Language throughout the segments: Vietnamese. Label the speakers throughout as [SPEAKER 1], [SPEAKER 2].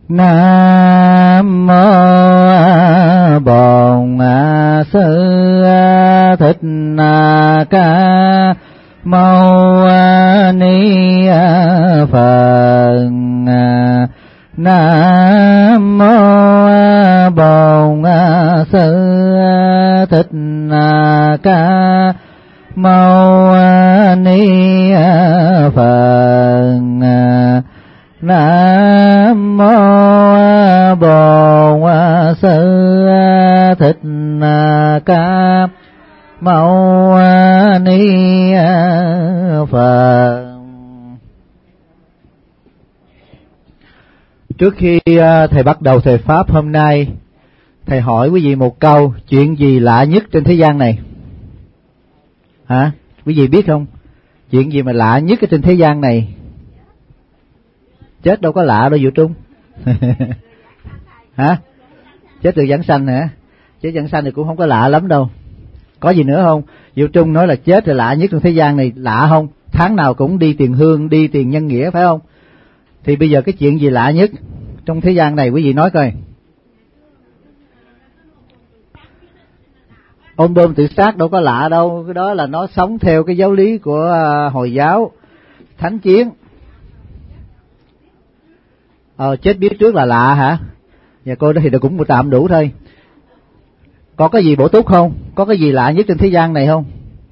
[SPEAKER 1] Nam mô Bổn Sư Thích Ca Mâu Ni Phật. Nam mô Bổn Sư Thích Ca Mâu Ni Phật. Nam mô Bổn Sư Thích Ca Mâu Ni Phật. Trước khi thầy bắt đầu thời pháp hôm nay, thầy hỏi quý vị một câu: chuyện gì lạ nhất trên thế gian này? Hả? Quý vị biết không? Chuyện gì mà lạ nhất ở trên thế gian này? Chết đâu có lạ đâu Vũ Trung. Hả? Chết từ giảng sanh hả? Chết giảng sanh thì cũng không có lạ lắm đâu. Có gì nữa không? Vũ Trung nói là chết là lạ nhất trong thế gian này, lạ không? Tháng nào cũng đi tiền hương, đi tiền nhân nghĩa, phải không? Thì bây giờ cái chuyện gì lạ nhất trong thế gian này quý vị nói coi. Ôm bơm tự sát đâu có lạ đâu, cái đó là nó sống theo cái giáo lý của Hồi giáo, thánh chiến. Chết biết trước là lạ hả? Dạ cô đó thì cũng tạm đủ thôi. Có cái gì bổ túc không? Có cái gì lạ nhất trên thế gian này không?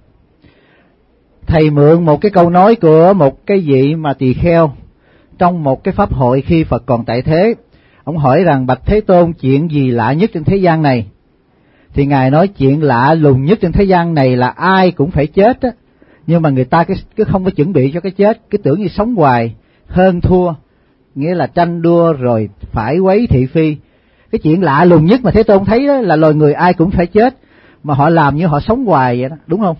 [SPEAKER 1] Thầy mượn một cái câu nói của một cái vị mà tỳ kheo trong một cái pháp hội khi Phật còn tại thế. Ông hỏi rằng: bạch Thế Tôn, chuyện gì lạ nhất trên thế gian này? Thì Ngài nói chuyện lạ lùng nhất trên thế gian này là ai cũng phải chết á, nhưng mà người ta cứ không có chuẩn bị cho cái chết, cứ tưởng như sống hoài, hơn thua, nghĩa là tranh đua rồi phải quấy thị phi. Cái chuyện lạ lùng nhất mà Thế Tôn thấy đó là loài người ai cũng phải chết, mà họ làm như họ sống hoài vậy đó, đúng không?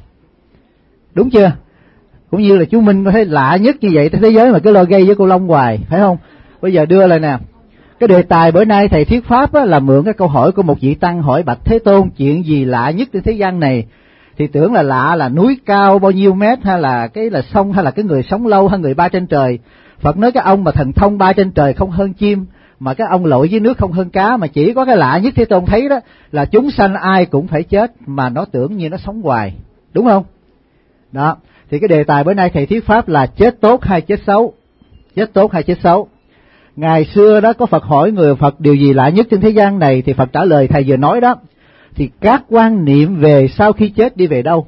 [SPEAKER 1] Đúng chưa? Cũng như là chú Minh có thấy lạ nhất như vậy trên thế giới mà cứ lo gây với cô Long hoài, phải không? Bây giờ đưa lại nè, cái đề tài bữa nay thầy thuyết pháp á, là mượn cái câu hỏi của một vị tăng hỏi: bạch Thế Tôn, chuyện gì lạ nhất trên thế gian này? Thì tưởng là lạ là núi cao bao nhiêu mét, hay là cái là sông, hay là cái người sống lâu, hay người bay trên trời. Phật nói cái ông mà thần thông bay trên trời không hơn chim, mà cái ông lội dưới nước không hơn cá, mà chỉ có cái lạ nhất Thế Tôn thấy đó là chúng sanh ai cũng phải chết, mà nó tưởng như nó sống hoài, đúng không? Đó, thì cái đề tài bữa nay thầy thuyết pháp là chết tốt hay chết xấu? Chết tốt hay chết xấu? Ngày xưa đó có Phật hỏi người Phật điều gì lạ nhất trên thế gian này, thì Phật trả lời thầy vừa nói đó. Thì các quan niệm về sau khi chết đi về đâu?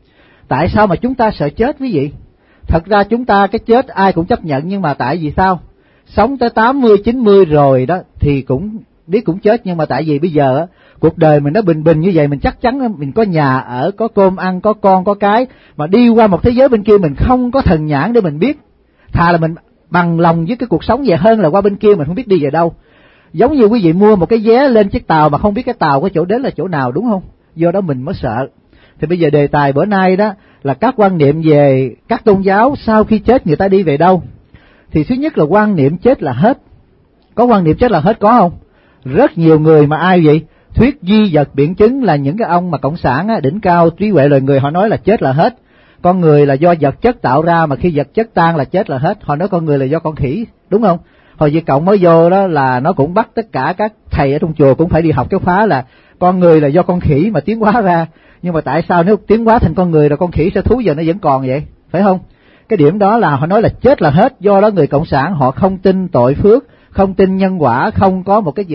[SPEAKER 1] Tại sao mà chúng ta sợ chết quý vị? Thật ra chúng ta cái chết ai cũng chấp nhận, nhưng mà tại vì sao? Sống tới 80, 90 rồi đó thì cũng biết cũng chết, nhưng mà tại vì bây giờ cuộc đời mình nó bình bình như vậy, mình chắc chắn mình có nhà ở, có cơm ăn, có con, có cái, mà đi qua một thế giới bên kia mình không có thần nhãn để mình biết. Thà là mình bằng lòng với cái cuộc sống vậy hơn là qua bên kia mình không biết đi về đâu. Giống như quý vị mua một cái vé lên chiếc tàu mà không biết cái tàu có chỗ đến là chỗ nào, đúng không? Do đó mình mới sợ. Thì bây giờ đề tài bữa nay đó là các quan niệm về các tôn giáo sau khi chết người ta đi về đâu. Thì thứ nhất là quan niệm chết là hết. Có quan niệm chết là hết có không? Rất nhiều người mà ai vậy? Thuyết duy vật biện chứng là những cái ông mà cộng sản á, đỉnh cao trí huệ loài người, họ nói là chết là hết. Con người là do vật chất tạo ra, mà khi vật chất tan là chết là hết. Họ nói con người là do con khỉ, đúng không? Hồi Việt Cộng mới vô đó là nó cũng bắt tất cả các thầy ở trong chùa cũng phải đi học cái khóa là con người là do con khỉ mà tiến hóa ra. Nhưng mà tại sao nếu tiến hóa thành con người rồi con khỉ sao thú giờ nó vẫn còn vậy, phải không? Cái điểm đó là họ nói là chết là hết. Do đó người cộng sản họ không tin tội phước, không tin nhân quả, không có một cái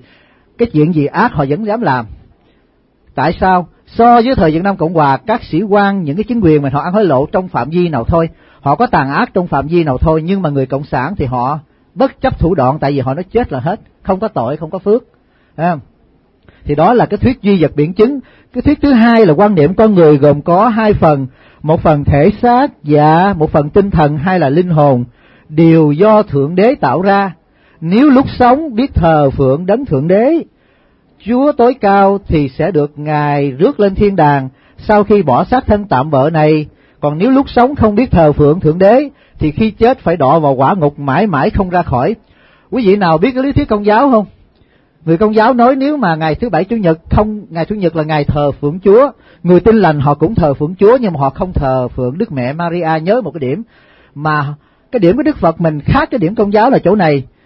[SPEAKER 1] chuyện gì ác họ vẫn dám làm. Tại sao? So với thời Việt Nam Cộng Hòa, các sĩ quan, những cái chính quyền mình họ ăn hối lộ trong phạm vi nào thôi, họ có tàn ác trong phạm vi nào thôi, nhưng mà người cộng sản thì họ bất chấp thủ đoạn, tại vì họ nói chết là hết, không có tội, không có phước. Thì đó là cái thuyết duy vật biện chứng. Cái thuyết thứ hai là quan niệm con người gồm có hai phần, một phần thể xác và một phần tinh thần hay là linh hồn, đều do Thượng Đế tạo ra. Nếu lúc sống biết thờ phượng đấng Thượng Đế, Chúa tối cao, thì sẽ được Ngài rước lên thiên đàng sau khi bỏ xác thân tạm bợ này. Còn nếu lúc sống không biết thờ phượng Thượng Đế thì khi chết phải đọa vào quả ngục mãi mãi không ra khỏi. Quý vị nào biết cái lý thuyết Công giáo không? Người Công giáo nói nếu mà ngày thứ Bảy Chủ nhật không, ngày Chủ nhật là ngày thờ phượng Chúa, người Tin Lành họ cũng thờ phượng Chúa nhưng mà họ không thờ phượng Đức Mẹ Maria. Nhớ một cái điểm mà cái điểm của Đức Phật mình khác cái điểm Công giáo là chỗ này.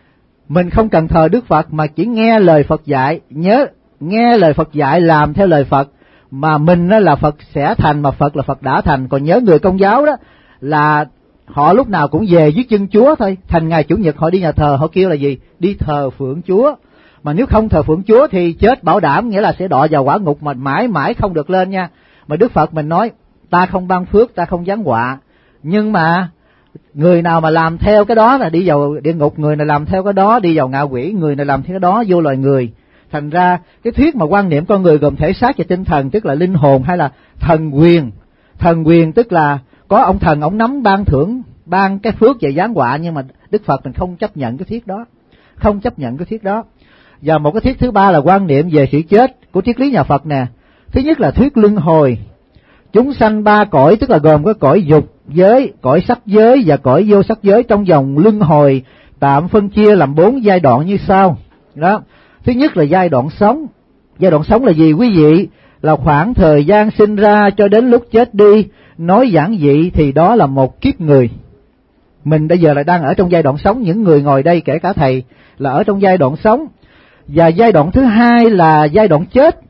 [SPEAKER 1] Mình không cần thờ Đức Phật mà chỉ nghe lời Phật dạy. Nhớ, nghe lời Phật dạy, làm theo lời Phật, mà mình đó là Phật sẽ thành, mà Phật là Phật đã thành. Còn nhớ người Công giáo đó là họ lúc nào cũng về dưới chân Chúa thôi. Thành ngày Chủ nhật họ đi nhà thờ, họ kêu là gì? Đi thờ phượng Chúa. Mà nếu không thờ phượng Chúa thì chết bảo đảm, nghĩa là sẽ đọa vào quả ngục mà mãi mãi không được lên nha. Mà Đức Phật mình nói, ta không ban phước, ta không giáng họa. Nhưng mà người nào mà làm theo cái đó là đi vào địa ngục, người nào làm theo cái đó đi vào ngạ quỷ, người nào làm theo cái đó vô loài người. Thành ra cái thuyết mà quan niệm con người gồm thể xác và tinh thần, tức là linh hồn hay là thần quyền. Thần quyền tức là có ông thần, ông nắm ban thưởng, ban cái phước và giáng họa, nhưng mà Đức Phật mình không chấp nhận cái thuyết đó, không chấp nhận cái thuyết đó. Và một cái thuyết thứ ba là quan niệm về sự chết của triết lý nhà Phật nè. Thứ nhất là thuyết luân hồi. Chúng sanh ba cõi, tức là gồm có cõi dục giới, cõi sắc giới và cõi vô sắc giới, trong vòng luân hồi tạm phân chia làm 4 giai đoạn như sau. Đó. Thứ nhất là giai đoạn sống. Giai đoạn sống là gì quý vị? Là khoảng thời gian sinh ra cho đến lúc chết đi. Nói giản dị thì đó là một kiếp người. Mình bây giờ là đang ở trong giai đoạn sống, những người ngồi đây kể cả thầy là ở trong giai đoạn sống. Và giai đoạn thứ hai là giai đoạn chết,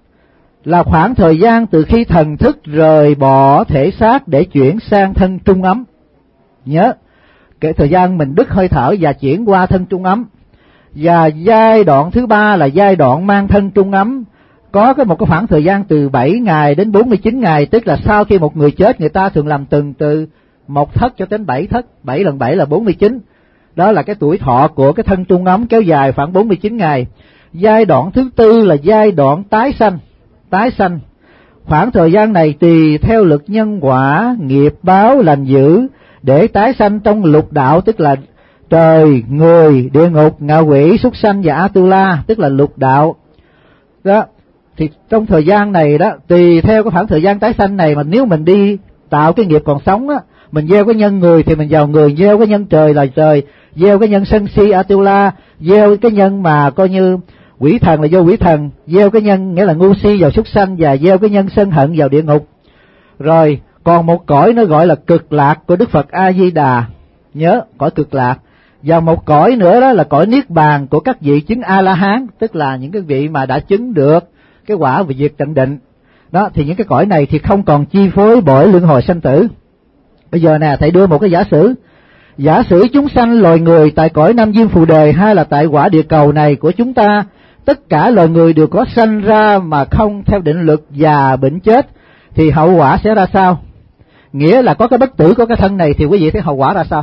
[SPEAKER 1] là khoảng thời gian từ khi thần thức rời bỏ thể xác để chuyển sang thân trung ấm. Nhớ, kể thời gian mình đứt hơi thở và chuyển qua thân trung ấm. Và giai đoạn thứ ba là giai đoạn mang thân trung ấm, có một cái khoảng thời gian từ 7 ngày đến 49 ngày, tức là sau khi một người chết người ta thường làm từ 1 thất cho đến 7 thất, 7 lần 7 là 49. Đó là cái tuổi thọ của cái thân trung ấm kéo dài khoảng 49 ngày. Giai đoạn thứ tư là giai đoạn tái sanh. Tái sanh, khoảng thời gian này tùy theo lực nhân quả, nghiệp báo lành dữ để tái sanh trong lục đạo, tức là trời, người, địa ngục, ngạ quỷ, súc sanh và Atula, tức là lục đạo. Đó, thì trong thời gian này đó, tùy theo cái khoảng thời gian tái sanh này mà nếu mình đi tạo cái nghiệp còn sống á, mình gieo cái nhân người thì mình vào người, gieo cái nhân trời là trời, gieo cái nhân sân si Atula, gieo cái nhân mà coi như quỷ thần là vô quỷ thần, gieo cái nhân nghĩa là ngu si vào súc sanh, và gieo cái nhân sân hận vào địa ngục. Rồi còn một cõi nó gọi là cực lạc của Đức Phật A Di Đà, nhớ cõi cực lạc. Và một cõi nữa đó là cõi niết bàn của các vị chứng A La Hán, tức là những cái vị mà đã chứng được cái quả về diệt tận định. Đó thì những cái cõi này thì không còn chi phối bởi luân hồi sanh tử. Bây giờ nè, thầy đưa một cái giả sử. Giả sử chúng sanh loài người tại cõi Nam Diêm Phù Đề hay là tại quả địa cầu này của chúng ta, tất cả loài người đều có sanh ra mà không theo định luật và bệnh chết, thì hậu quả sẽ ra sao? Nghĩa là có cái bất tử của cái thân này thì quý vị thấy hậu quả ra sao?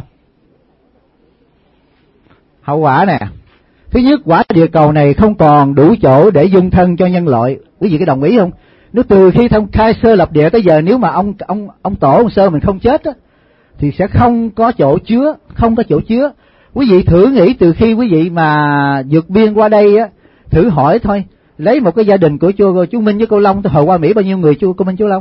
[SPEAKER 1] Hậu quả nè, thứ nhất, quả địa cầu này không còn đủ chỗ để dung thân cho nhân loại. Quý vị có đồng ý không? Nếu từ khi thông khai sơ lập địa tới giờ, nếu mà ông tổ ông sơ mình không chết á, thì sẽ không có chỗ chứa, không có chỗ chứa. Quý vị thử nghĩ từ khi quý vị mà vượt biên qua đây á, thử hỏi thôi, lấy một cái gia đình của chú Minh với cô Long, tôi hồi qua Mỹ bao nhiêu người cô Minh chú Long?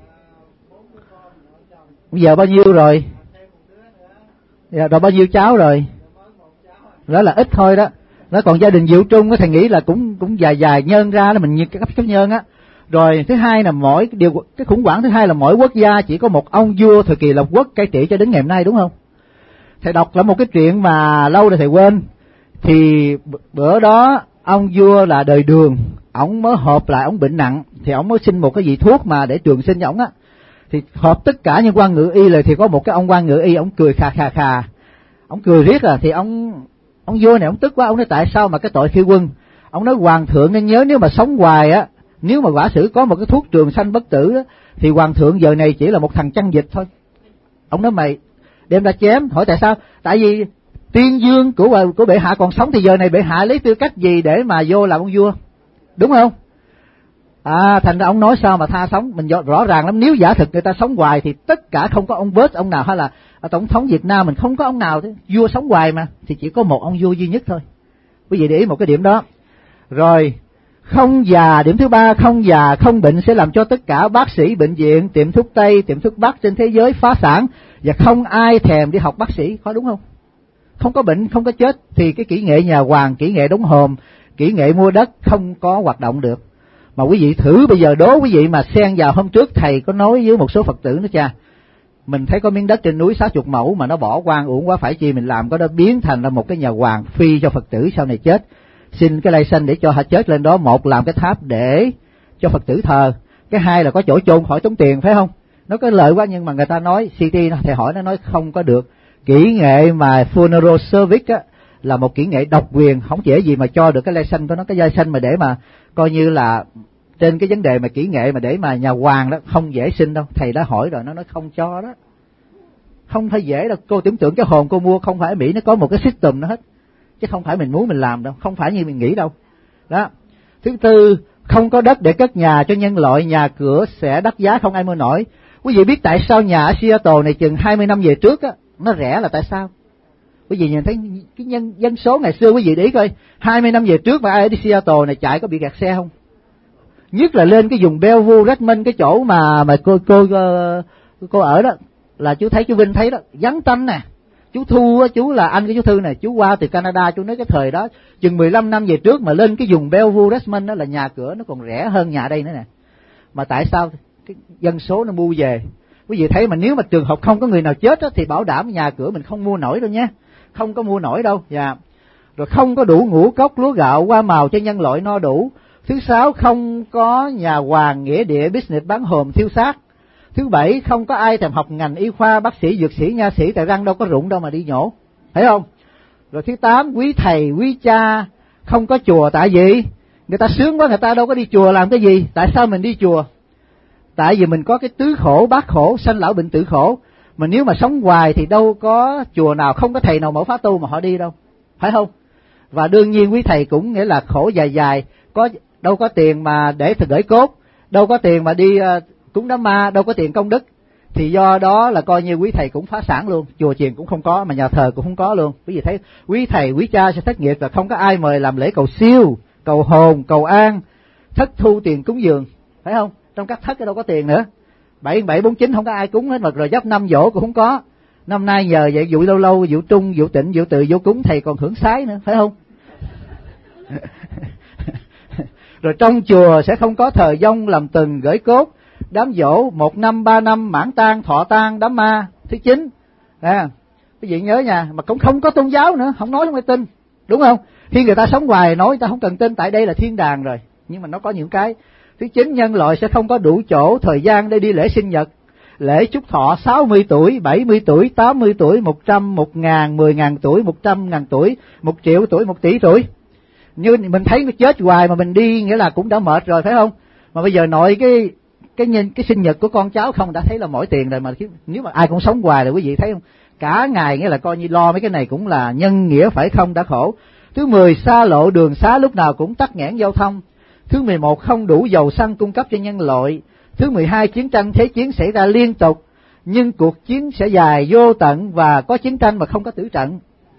[SPEAKER 1] Bây giờ bao nhiêu rồi? Rồi bao nhiêu cháu rồi? Đó là ít thôi đó. Nó còn gia đình Diệu Trung thầy nghĩ là cũng dài nhân ra đó, mình như cái cấp nhân á. Rồi thứ hai là cái khủng hoảng thứ hai là mỗi quốc gia chỉ có một ông vua thời kỳ lập quốc cai trị cho đến ngày hôm nay, đúng không? Thầy đọc là một cái chuyện mà lâu rồi thầy quên. Thì bữa đó ông vua là đời Đường, ổng mới họp lại, ổng bệnh nặng thì ổng mới xin một cái vị thuốc mà để trường sinh cho ổng á. Thì họp tất cả những quan ngự y rồi thì có một cái ông quan ngự y, ổng cười khà, ổng cười riết thì ông vua này ổng tức quá, ổng nói tại sao mà cái tội khi quân. Ổng nói hoàng thượng nên nhớ, nếu mà sống hoài á, nếu mà quả sử có một cái thuốc trường sanh bất tử á, thì hoàng thượng giờ này chỉ là một thằng chăn dịch thôi. Ông nói mày đem ra chém. Hỏi tại sao? Tại vì tiên dương của bệ hạ còn sống thì giờ này bệ hạ lấy tư cách gì để mà vô làm ông vua, đúng không? Thành ra ông nói sao mà tha sống. Mình rõ ràng lắm, nếu giả thực người ta sống hoài thì tất cả không có ông bớt ông nào, hay là tổng thống Việt Nam mình không có ông nào thế. Vua sống hoài mà, thì chỉ có một ông vua duy nhất thôi. Quý vị để ý một cái điểm đó. Rồi không già, điểm thứ ba, không già không bệnh sẽ làm cho tất cả bác sĩ bệnh viện, tiệm thuốc Tây, tiệm thuốc Bắc trên thế giới phá sản, và không ai thèm đi học bác sĩ, có đúng không? Không có bệnh, không có chết thì cái kỹ nghệ nhà Hoàng, kỹ nghệ đóng hòm, kỹ nghệ mua đất không có hoạt động được. Mà quý vị thử bây giờ đố quý vị mà xen vào, hôm trước thầy có nói với một số Phật tử nữa cha, Mình thấy có miếng đất trên núi 60 mẫu mà nó bỏ hoang uổng quá, phải chi mình làm có đó biến thành ra một cái nhà hoàng phi cho Phật tử sau này chết. Xin cái license để cho họ chết lên đó, một làm cái tháp để cho Phật tử thờ, cái hai là có chỗ chôn khỏi tốn tiền, phải không? Nó có lợi quá, nhưng mà người ta nói CT thầy hỏi nó nói không có được. Kỹ nghệ mà funeral service á là một kỹ nghệ độc quyền, không dễ gì mà cho được cái license của nó, cái license mà để mà coi như là trên cái vấn đề mà kỹ nghệ mà để mà nhà hoàng đó không dễ xin đâu. Thầy đã hỏi rồi, nó nói không cho đó, không phải dễ đâu. Cô tưởng tượng cái hồn cô mua không phải ở Mỹ nó có một cái system nó hết, chứ không phải mình muốn mình làm đâu, không phải như mình nghĩ đâu đó. Thứ tư, không có đất để cất nhà cho nhân loại, nhà cửa sẽ đắt giá không ai mua nổi. Quý vị biết tại sao nhà ở Seattle này chừng 20 năm về trước á nó rẻ là tại sao? Quý vị nhìn thấy cái dân số ngày xưa, quý vị để ý coi 20 năm về trước mà ai ở đi Seattle này chạy có bị kẹt xe không? Nhất là lên cái vùng Bellevue, Redmond, cái chỗ mà cô ở đó, là chú thấy, chú Vinh thấy đó, vắng tanh nè. Chú Thu, chú là anh của chú Thư này, chú qua từ Canada, chú nói cái thời đó chừng 15 năm về trước mà lên cái vùng Bellevue, Redmond đó là nhà cửa nó còn rẻ hơn nhà đây nữa nè. Mà tại sao? Cái dân số nó mua về. Quý vị thấy mà nếu mà trường hợp không có người nào chết đó, thì bảo đảm nhà cửa mình không mua nổi đâu nhé, không có mua nổi đâu. Dạ. Rồi không có đủ ngũ cốc lúa gạo hoa màu cho nhân loại no đủ. Thứ sáu, không có nhà hoàng nghĩa địa business bán hòm thiêu xác. Thứ bảy, không có ai thèm học ngành y khoa, bác sĩ, dược sĩ, nha sĩ, tại răng đâu có rụng đâu mà đi nhổ, thấy không? Rồi thứ tám, quý thầy quý cha, không có chùa. Tại vì người ta sướng quá, người ta đâu có đi chùa làm cái gì. Tại sao mình đi chùa? Tại vì mình có cái tứ khổ bát khổ, sanh lão bệnh tử khổ. Mà nếu mà sống hoài thì đâu có chùa nào, không có thầy nào mở khóa tu mà họ đi đâu, phải không? Và đương nhiên quý thầy cũng nghĩa là khổ dài dài, có đâu có tiền mà để gửi cốt, đâu có tiền mà đi cúng đám ma, đâu có tiền công đức, thì do đó là coi như quý thầy cũng phá sản luôn, chùa chiền cũng không có, mà nhà thờ cũng không có luôn. Quý vị thấy quý thầy quý cha sẽ thất nghiệp và không có ai mời làm lễ cầu siêu, cầu hồn, cầu an, thất thu tiền cúng dường, phải không? Trong các thất đâu có tiền nữa, 7749 không có ai cúng hết, mà rồi giáp năm dỗ cũng không có. Năm nay nhờ vậy vụ lâu lâu, vụ trung, vụ tịnh, vụ từ, vụ cúng thầy còn hưởng sái nữa, phải không? Rồi trong chùa sẽ không có thờ vong làm từng gửi cốt, đám dỗ 1 năm 3 năm, mãn tang, thọ tang, đám ma. Thứ 9, quý vị nhớ nha, mà cũng không có tôn giáo nữa, không nói không ai tin, đúng không? Khi người ta sống hoài nói người ta không cần tin, tại đây là thiên đàng rồi, nhưng mà nó có những cái. Thứ 9, nhân loại sẽ không có đủ chỗ thời gian để đi lễ sinh nhật, lễ chúc thọ 60 tuổi, 70 tuổi, 80 tuổi, 100, 1.000, 10.000 tuổi, 100.000 tuổi, 1 triệu tuổi, 1 tỷ tuổi. Như mình thấy nó chết hoài mà mình đi nghĩa là cũng đã mệt rồi, phải không? Mà bây giờ nội cái sinh nhật của con cháu không đã thấy là mỏi tiền rồi, mà nếu mà ai cũng sống hoài rồi quý vị thấy không? Cả ngày nghĩa là coi như lo mấy cái này cũng là nhân nghĩa, phải không? Đã khổ. Thứ 10, xa lộ đường xá lúc nào cũng tắc nghẽn giao thông. Thứ 11, không đủ dầu xăng cung cấp cho nhân loại. Thứ 12, chiến tranh thế chiến xảy ra liên tục, nhưng cuộc chiến sẽ dài vô tận, và có chiến tranh mà không có tử trận,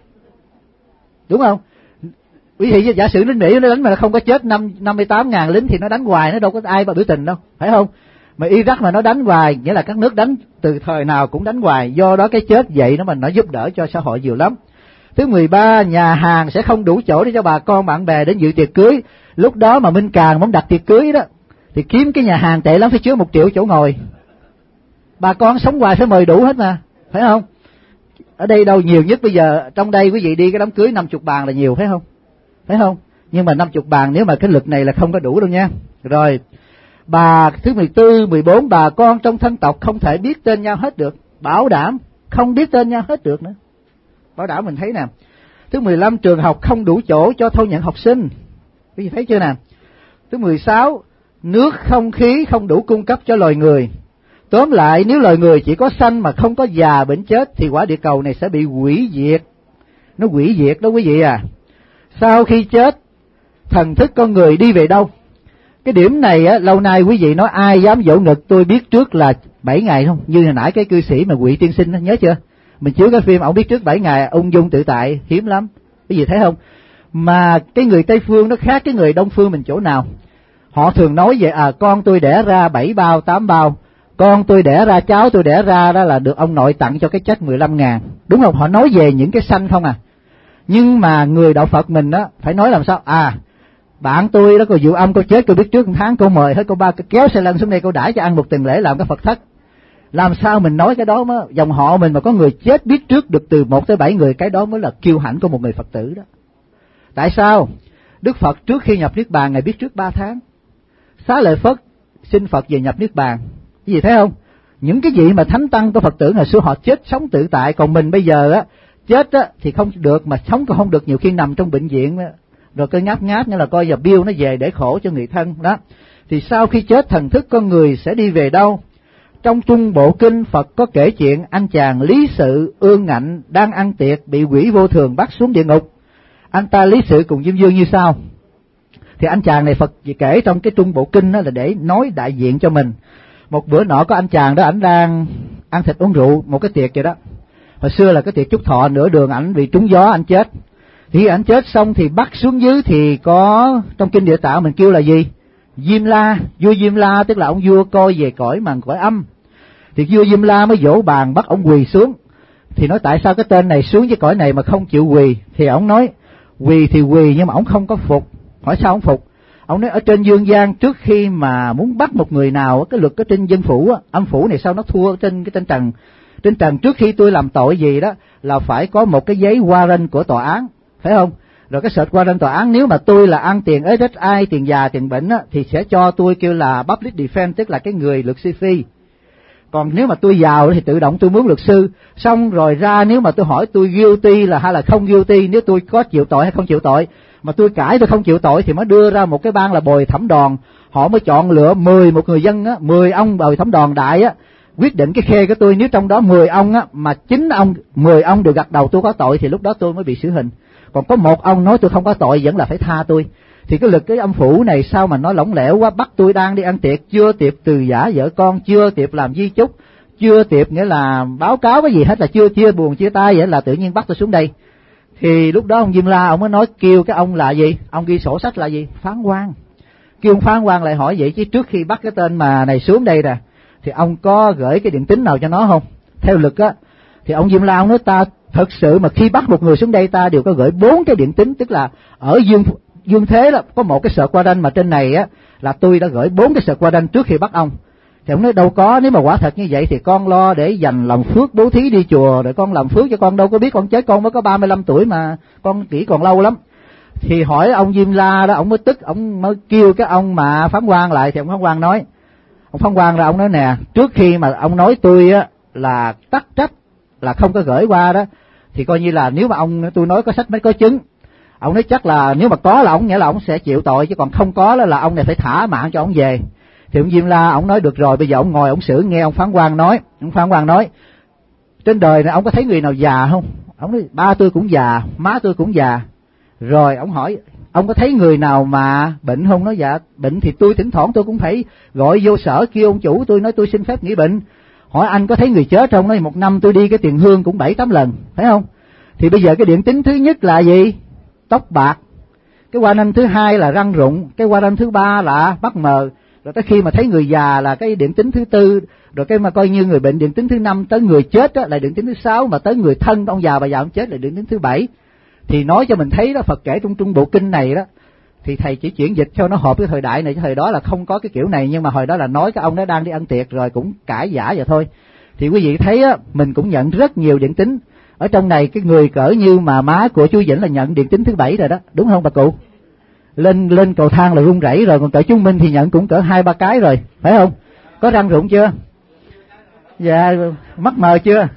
[SPEAKER 1] đúng không? Quý vị giả sử lính Mỹ nó đánh mà nó không có chết 58.000 lính thì nó đánh hoài, nó đâu có ai mà biểu tình đâu, phải không? Mà Iraq mà nó đánh hoài, nghĩa là các nước đánh từ thời nào cũng đánh hoài, do đó cái chết vậy nó giúp đỡ cho xã hội nhiều lắm. Thứ 13, nhà hàng sẽ không đủ chỗ để cho bà con bạn bè đến dự tiệc cưới. Lúc đó mà Minh Càng muốn đặt tiệc cưới đó thì kiếm cái nhà hàng tệ lắm, phải chứa 1 triệu chỗ ngồi. Bà con sống hoài phải mời đủ hết mà, phải không? Ở đây đâu nhiều nhất bây giờ, trong đây quý vị đi cái đám cưới 50 bàn là nhiều, phải không? Phải không? Nhưng mà 50 bàn nếu mà cái lực này là không có đủ đâu nha. Rồi, thứ 14, 14, bà con trong thân tộc không thể biết tên nhau hết được. Bảo đảm không biết tên nhau hết được nữa. Bảo đảm mình thấy nè. Thứ 15, trường học không đủ chỗ cho thu nhận học sinh. Quý vị thấy chưa nè? Thứ 16, nước không khí không đủ cung cấp cho loài người. Tóm lại, nếu loài người chỉ có sanh mà không có già bệnh chết thì quả địa cầu này sẽ bị hủy diệt. Nó hủy diệt đó quý vị à. Sau khi chết, thần thức con người đi về đâu? Cái điểm này á, lâu nay quý vị nói ai dám dỗ ngực tôi biết trước là 7 ngày không? Như hồi nãy cái cư sĩ mà Quỷ Tiên Sinh đó, nhớ chưa? Mình chiếu cái phim, ông biết trước 7 ngày, ung dung tự tại, hiếm lắm. Quý vị thấy không? Mà cái người Tây Phương nó khác cái người Đông Phương mình chỗ nào? Họ thường nói vậy, con tôi đẻ ra 7 bao, 8 bao, con tôi đẻ ra, cháu tôi đẻ ra đó là được ông nội tặng cho cái chết 15.000. Đúng không? Họ nói về những cái sanh không à. Nhưng mà người đạo Phật mình đó phải nói làm sao? Bạn tôi đó cô Diệu Âm, cô chết cô biết trước 1 tháng, cô mời hết cô ba, cô kéo xe lăn xuống đây, cô đãi cho ăn 1 tuần lễ làm cái Phật thất. Làm sao mình nói cái đó mà dòng họ mình mà có người chết biết trước được từ 1 tới 7 người, cái đó mới là kiêu hãnh của một người Phật tử đó. Tại sao? Đức Phật trước khi nhập Niết Bàn Ngài biết trước 3 tháng. Xá Lợi Phất xin Phật về nhập Niết Bàn. Cái gì thấy không? Những cái gì mà thánh tăng của Phật tử ngày xưa họ chết sống tự tại, còn mình bây giờ á chết á thì không được, mà sống còn không được, nhiều khi nằm trong bệnh viện rồi cứ ngáp ngáp như là coi giờ bill nó về để khổ cho người thân đó. Thì sau khi chết thần thức con người sẽ đi về đâu? Trong Trung Bộ Kinh Phật có kể chuyện anh chàng Lý Sự ương ngạnh đang ăn tiệc bị quỷ vô thường bắt xuống địa ngục. Anh ta lý sự cùng Diêm Vương như sau. Thì anh chàng này Phật kể trong cái Trung Bộ Kinh đó là để nói đại diện cho mình. Một bữa nọ có anh chàng đó, ảnh đang ăn thịt uống rượu, một cái tiệc vậy đó. Hồi xưa là cái tiệc chúc thọ, nửa đường ảnh bị trúng gió ảnh chết. Thì ảnh chết xong thì bắt xuống dưới thì có trong Kinh Địa Tạng mình kêu là gì? Diêm La, vua Diêm La, tức là ông vua coi về cõi màn cõi âm. Thì vua Diêm La mới vỗ bàn bắt ông quỳ xuống. Thì nói tại sao cái tên này xuống với cõi này mà không chịu quỳ? Thì ông nói quỳ thì quỳ nhưng mà ông không có phục. Hỏi sao ông phục? Ông nói ở trên dương gian trước khi mà muốn bắt một người nào, cái luật ở trên dân phủ âm phủ này sao nó thua trên cái trên trần. Trên trần trước khi tôi làm tội gì đó là phải có một cái giấy warrant của tòa án, phải không? Rồi cái search warrant tòa án, nếu mà tôi là ăn tiền ế đất ai, tiền già tiền bệnh á, thì sẽ cho tôi kêu là public defense, tức là cái người luật sư phi. Còn nếu mà tôi giàu thì tự động tôi muốn luật sư. Xong rồi ra nếu mà tôi hỏi tôi guilty là hay là không guilty, nếu tôi có chịu tội hay không chịu tội, mà tôi cãi tôi không chịu tội thì mới đưa ra một cái ban là bồi thẩm đoàn. Họ mới chọn lựa 10 một người dân á, 10 ông bồi thẩm đoàn đại á, quyết định cái khê của tôi. Nếu trong đó 10 ông á mà 10 ông đều gật đầu tôi có tội thì lúc đó tôi mới bị xử hình. Còn có một ông nói tôi không có tội vẫn là phải tha tôi. Thì cái lực cái âm phủ này sao mà nó lỏng lẻo quá, bắt tôi đang đi ăn tiệc, chưa tiệp từ giả vợ con, chưa tiệp làm di chúc, chưa tiệp nghĩa là báo cáo cái gì hết, là chưa chia buồn chia tay, vậy là tự nhiên bắt tôi xuống đây. Thì lúc đó ông Diêm La ông mới nói kêu cái ông là gì? Ông ghi sổ sách là gì? Phán quan. Kêu ông phán quan lại hỏi vậy chứ trước khi bắt cái tên mà này xuống đây nè thì ông có gửi cái điện tín nào cho nó không? Theo lực á thì ông Diêm La ông nói ta thật sự mà khi bắt một người xuống đây ta đều có gửi 4 cái điện tín, tức là ở dương thế là có một cái search warrant mà trên này á là tôi đã gửi 4 cái search warrant trước khi bắt ông. Thì ông nói đâu có, nếu mà quả thật như vậy thì con lo để dành lòng phước bố thí đi chùa rồi con làm phước cho con, đâu có biết con chết, con mới có 35 tuổi mà con chỉ còn lâu lắm. Thì hỏi ông Diêm La đó, ông mới tức, ông mới kêu cái ông mà phán quan lại. Thì ông phán quan nói, ông phán quan ra ông nói nè, trước khi mà ông nói tôi á là tắc trách là không có gửi qua đó thì coi như là nếu mà tôi nói có sách mới có chứng. Ông nói chắc là nếu mà có là ông nghĩa là ông sẽ chịu tội, chứ còn không có là ông này phải thả mạng cho ông về. Thì ông Diêm La ông nói được rồi, bây giờ ông ngồi ông xử nghe ông phán quan nói. Ông phán quan nói trên đời này ông có thấy người nào già không? Ông nói ba tôi cũng già, má tôi cũng già. Rồi ông hỏi ông có thấy người nào mà bệnh không? Nói dạ bệnh thì tôi thỉnh thoảng tôi cũng phải gọi vô sở kêu ông chủ tôi nói tôi xin phép nghỉ bệnh. Hỏi anh có thấy người chết không? Nói một năm tôi đi cái tiền hương cũng 7-8 lần, phải không? Thì bây giờ cái điện tín thứ nhất là gì? Tóc bạc. Cái qua năm thứ hai là răng rụng. Cái qua năm thứ ba là bắt mờ. Rồi tới khi mà thấy người già là cái điện tín thứ tư. Rồi cái mà coi như người bệnh điện tín thứ 5. Tới người chết á, là điện tín thứ 6. Mà tới người thân ông già bà già ông chết là điện tín thứ 7. Thì nói cho mình thấy đó, Phật kể trong Trung Bộ Kinh này đó thì thầy chỉ chuyển dịch cho nó hợp với thời đại này, chứ thời đó là không có cái kiểu này. Nhưng mà hồi đó là nói cái ông đó đang đi ăn tiệc rồi cũng cãi giả vậy thôi. Thì quý vị thấy á, mình cũng nhận rất nhiều điện tín. Ở trong này cái người cỡ như mà má của chú Vĩnh là nhận điện tín thứ 7 rồi đó, đúng không bà cụ? Lên cầu thang là run rẩy rồi, còn cỡ chú Minh thì nhận cũng cỡ 2-3 cái rồi, phải không? Có răng rụng chưa? Dạ, mắt mờ chưa?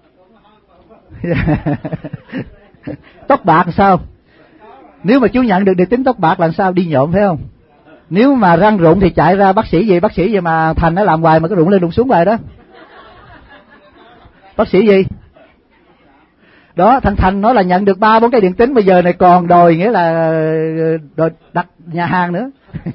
[SPEAKER 1] Tóc bạc sao? Nếu mà chú nhận được điện tín tóc bạc là sao? Đi nhộm phải không? Nếu mà răng rụng thì chạy ra bác sĩ gì mà Thành nó làm hoài mà cái rụng lên rụng xuống hoài đó. Bác sĩ gì? Đó, thằng Thành nói là nhận được 3-4 cái điện tín, bây giờ này còn đòi nghĩa là đòi đặt nhà hàng nữa.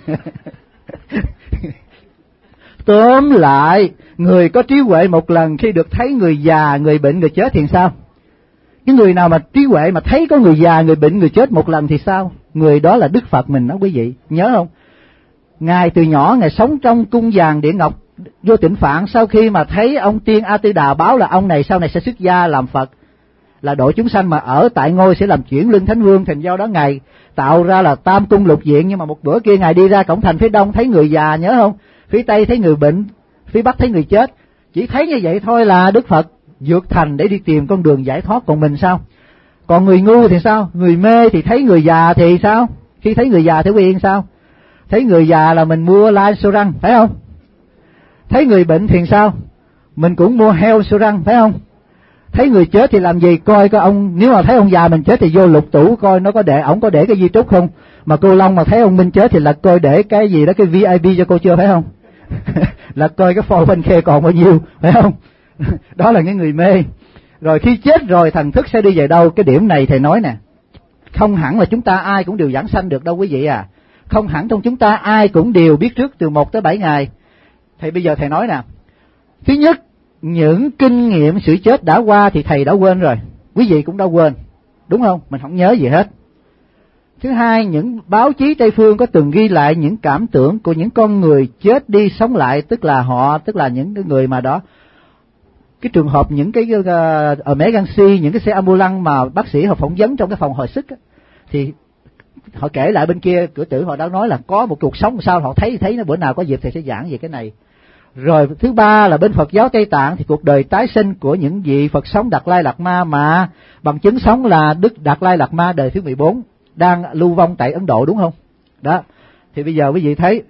[SPEAKER 1] Tóm lại, người có trí huệ một lần khi được thấy người già, người bệnh, người chết thì sao? Cái người nào mà trí huệ mà thấy có người già, người bệnh, người chết một lần thì sao? Người đó là Đức Phật mình đó quý vị, nhớ không? Ngài từ nhỏ Ngài sống trong cung vàng điện ngọc vô Tịnh Phạn, sau khi mà thấy ông tiên A Tư Đà báo là ông này sau này sẽ xuất gia làm Phật, là độ chúng sanh mà ở tại ngôi sẽ làm chuyển lưng thánh vương, thành do đó Ngài tạo ra là tam cung lục viện. Nhưng mà một bữa kia Ngài đi ra cổng thành phía đông thấy người già, nhớ không? Phía tây thấy người bệnh, phía bắc thấy người chết. Chỉ thấy như vậy thôi là Đức Phật vượt thành để đi tìm con đường giải thoát. Còn mình sao? Còn người ngu thì sao? Người mê thì thấy người già thì sao? Khi thấy người già thì quý vị sao? Thấy người già là mình mua lai sô răng, phải không? Thấy người bệnh thì sao? Mình cũng mua heo sô răng, phải không? Thấy người chết thì làm gì? Coi cái ông, nếu mà thấy ông già mình chết thì vô lục tủ coi nó có để, ổng có để cái di chúc không? Mà cô Long mà thấy ông Minh chết thì là coi để cái gì đó, cái VIP cho cô chưa, phải không? Là coi cái phò bên khe còn bao nhiêu, phải không? Đó là những người mê. Rồi khi chết rồi thần thức sẽ đi về đâu? Cái điểm này thầy nói nè, không hẳn là chúng ta ai cũng đều giảng sanh được đâu quý vị à. Không hẳn trong chúng ta ai cũng đều biết trước từ 1 tới 7 ngày. Thì bây giờ thầy nói nè, thứ nhất, những kinh nghiệm sự chết đã qua thì thầy đã quên rồi, quý vị cũng đã quên, đúng không? Mình không nhớ gì hết. Thứ hai, những báo chí Tây Phương có từng ghi lại những cảm tưởng của những con người chết đi sống lại, tức là những cái người mà đó, cái trường hợp những cái ở Mễ Gan Si, những cái xe ambulance mà bác sĩ họ phỏng vấn trong cái phòng hồi sức á, thì họ kể lại bên kia cửa tử họ đã nói là có một cuộc sống sao, họ thấy nó bữa nào có dịp thì sẽ giảng về cái này. Rồi thứ ba là bên Phật giáo Tây Tạng thì cuộc đời tái sinh của những vị Phật sống Đạt Lai Lạt Ma mà bằng chứng sống là Đức Đạt Lai Lạt Ma đời thứ 14 đang lưu vong tại Ấn Độ, đúng không? Đó. Thì bây giờ quý vị thấy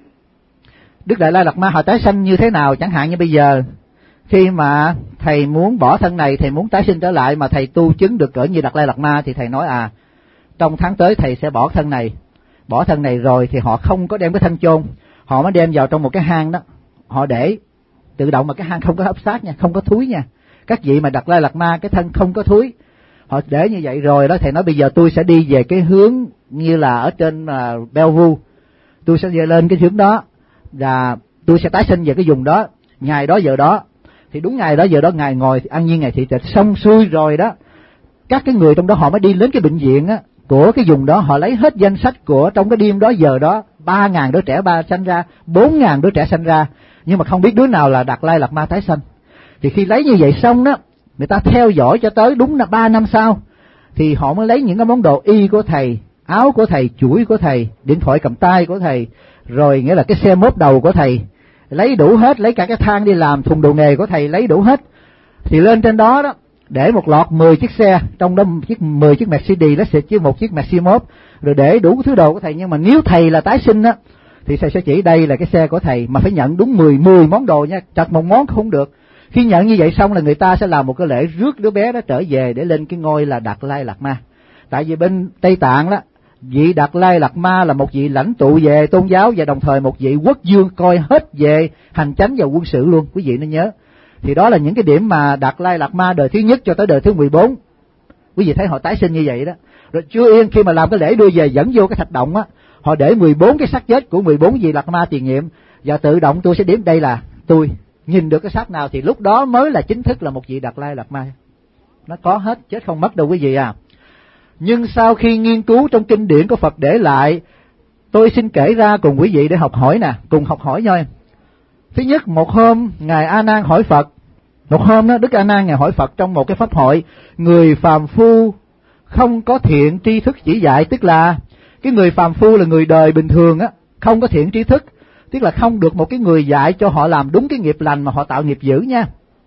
[SPEAKER 1] Đức Đạt Lai Lạt Ma họ tái sinh như thế nào? Chẳng hạn như bây giờ khi mà thầy muốn bỏ thân này, thầy muốn tái sinh trở lại mà thầy tu chứng được cỡ như Đạt Lai Lạt Ma thì thầy nói trong tháng tới thầy sẽ bỏ thân này. Bỏ thân này rồi thì họ không có đem cái thân chôn, họ mới đem vào trong một cái hang đó, họ để tự động mà cái hang không có ấp sát nha, không có thúi nha. Các vị mà Đạt Lai Lạt Ma cái thân không có thúi, họ để như vậy rồi đó. Thầy nói bây giờ tôi sẽ đi về cái hướng như là ở trên Bellevue, tôi sẽ về lên cái hướng đó và tôi sẽ tái sinh về cái vùng đó, ngày đó giờ đó. Thì đúng ngày đó giờ đó ngài ngồi ăn nhiên ngày thị tịch xong xuôi rồi đó, các cái người trong đó họ mới đi đến cái bệnh viện á của cái vùng đó, họ lấy hết danh sách của trong cái đêm đó giờ đó 3.000 đứa trẻ sanh ra, 4.000 đứa trẻ sanh ra, nhưng mà không biết đứa nào là Đạt Lai Lạt Ma tái sanh. Thì khi lấy như vậy xong đó, người ta theo dõi cho tới đúng là 3 năm sau thì họ mới lấy những cái món đồ y của thầy, áo của thầy, chuỗi của thầy, điện thoại cầm tay của thầy, rồi nghĩa là cái xe mốp đầu của thầy, lấy đủ hết, lấy cả cái thang đi làm, thùng đồ nghề của thầy lấy đủ hết. Thì lên trên đó đó để một loạt 10 chiếc xe, trong đó 10 chiếc Mercedes Lexus chứ một chiếc Mercedes mốp, rồi để đủ thứ đồ của thầy. Nhưng mà nếu thầy là tái sinh á thì thầy sẽ chỉ đây là cái xe của thầy, mà phải nhận đúng 10 món đồ nha, chặt một món không được. Khi nhận như vậy xong là người ta sẽ làm một cái lễ rước đứa bé đó trở về để lên cái ngôi là Đạt Lai Lạt Ma. Tại vì bên Tây Tạng đó, vị Đạt Lai Lạt Ma là một vị lãnh tụ về tôn giáo và đồng thời một vị quốc vương coi hết về hành chánh và quân sự luôn, quý vị nên nhớ. Thì đó là những cái điểm mà Đạt Lai Lạt Ma đời thứ nhất cho tới đời thứ 14. Quý vị thấy họ tái sinh như vậy đó. Rồi chưa yên, khi mà làm cái lễ đưa về dẫn vô cái thạch động á, họ để 14 cái xác chết của 14 vị Lạt Ma tiền nhiệm, và tự động tôi sẽ đếm đây là tôi, nhìn được cái xác nào thì lúc đó mới là chính thức là một vị Đạt Lai Lạt Ma. Nó có hết, chết không mất đâu quý vị à. Nhưng sau khi nghiên cứu trong kinh điển của Phật để lại, tôi xin kể ra cùng quý vị để học hỏi nè, cùng học hỏi nhau. Thứ nhất, một hôm ngài A Nan hỏi Phật, một hôm đó Đức A Nan ngài hỏi Phật trong một cái pháp hội, người phàm phu không có thiện tri thức chỉ dạy, tức là cái người phàm phu là người đời bình thường á, không có thiện tri thức, tức là không được một cái người dạy cho họ làm đúng cái nghiệp lành mà họ tạo nghiệp dữ nha.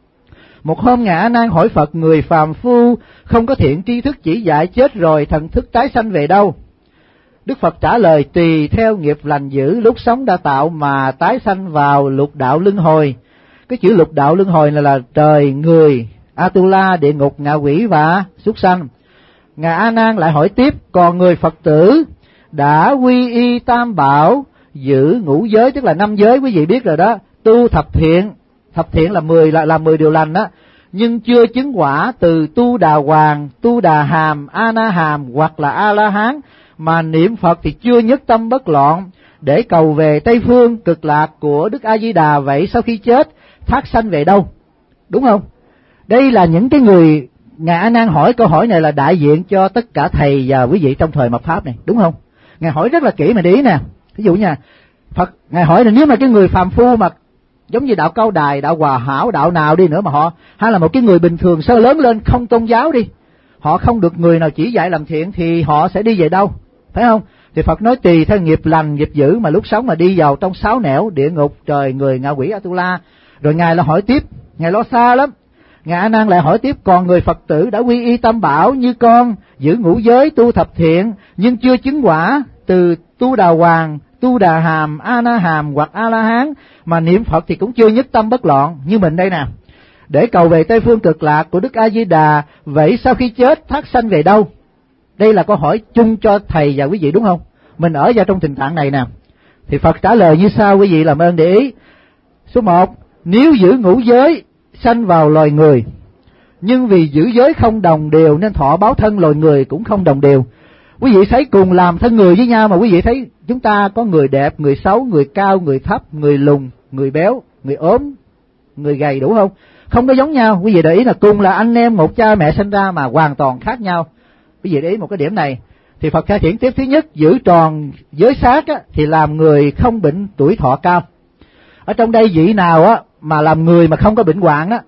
[SPEAKER 1] Một hôm ngài A Nan hỏi Phật, người phàm phu không có thiện tri thức chỉ dạy, chết rồi thần thức tái sanh về đâu? Đức Phật trả lời, tùy theo nghiệp lành dữ lúc sống đã tạo mà tái sanh vào lục đạo luân hồi. Cái chữ lục đạo luân hồi là trời, người, Atula, địa ngục, ngạ quỷ và súc sanh. Ngài A Nan lại hỏi tiếp, còn người Phật tử đã quy y tam bảo, giữ ngũ giới, tức là 5 giới, quý vị biết rồi đó, tu thập thiện là 10 điều lành đó, nhưng chưa chứng quả từ tu đà hoàng, tu đà hàm, a na hàm hoặc là a la hán, mà niệm Phật thì chưa nhất tâm bất loạn để cầu về Tây phương cực lạc của Đức A Di Đà, vậy sau khi chết thác sanh về đâu? Đúng không? Đây là những cái người ngài A Nan hỏi câu hỏi này là đại diện cho tất cả thầy và quý vị trong thời mạt Pháp này, đúng không? Ngài hỏi rất là kỹ mà để ý nè. Ví dụ nha, Phật ngài hỏi là nếu mà cái người phàm phu mà giống như đạo Cao Đài, đạo Hòa Hảo, đạo nào đi nữa mà họ, hay là một cái người bình thường sơ lớn lên không tôn giáo đi, họ không được người nào chỉ dạy làm thiện thì họ sẽ đi về đâu, phải không? Thì Phật nói tùy theo nghiệp lành, nghiệp dữ mà lúc sống mà đi vào trong 6 nẻo, địa ngục, trời, người, ngạ quỷ, Atula. Rồi ngài là hỏi tiếp, Ngài lo xa lắm. Ngài A Nan lại hỏi tiếp, còn người Phật tử đã quy y Tam Bảo như con, giữ ngũ giới, tu thập thiện, nhưng chưa chứng quả từ Tu Đà Hoàng, Tu Đà Hàm, A Na Hàm hoặc A La Hán, mà niệm Phật thì cũng chưa nhất tâm bất loạn như mình đây nè, để cầu về Tây Phương Cực Lạc của Đức A Di Đà, vậy sau khi chết thác sanh về đâu? Đây là câu hỏi chung cho thầy và quý vị, đúng không? Mình ở vào trong tình trạng này nè. Thì Phật trả lời như sau, quý vị làm ơn để ý. Số 1, nếu giữ ngũ giới sanh vào loài người, nhưng vì giữ giới không đồng đều nên thọ báo thân loài người cũng không đồng đều. Quý vị thấy cùng làm thân người với nhau mà quý vị thấy chúng ta có người đẹp, người xấu, người cao, người thấp, người lùn, người béo, người ốm, người gầy, đủ không? Không có giống nhau. Quý vị để ý là cùng là anh em một cha mẹ sinh ra mà hoàn toàn khác nhau. Quý vị để ý một cái điểm này. Thì Phật khai triển tiếp, thứ nhất, giữ tròn giới sát á, thì làm người không bệnh tuổi thọ cao. Ở trong đây vị nào á mà làm người mà không có bệnh hoạn á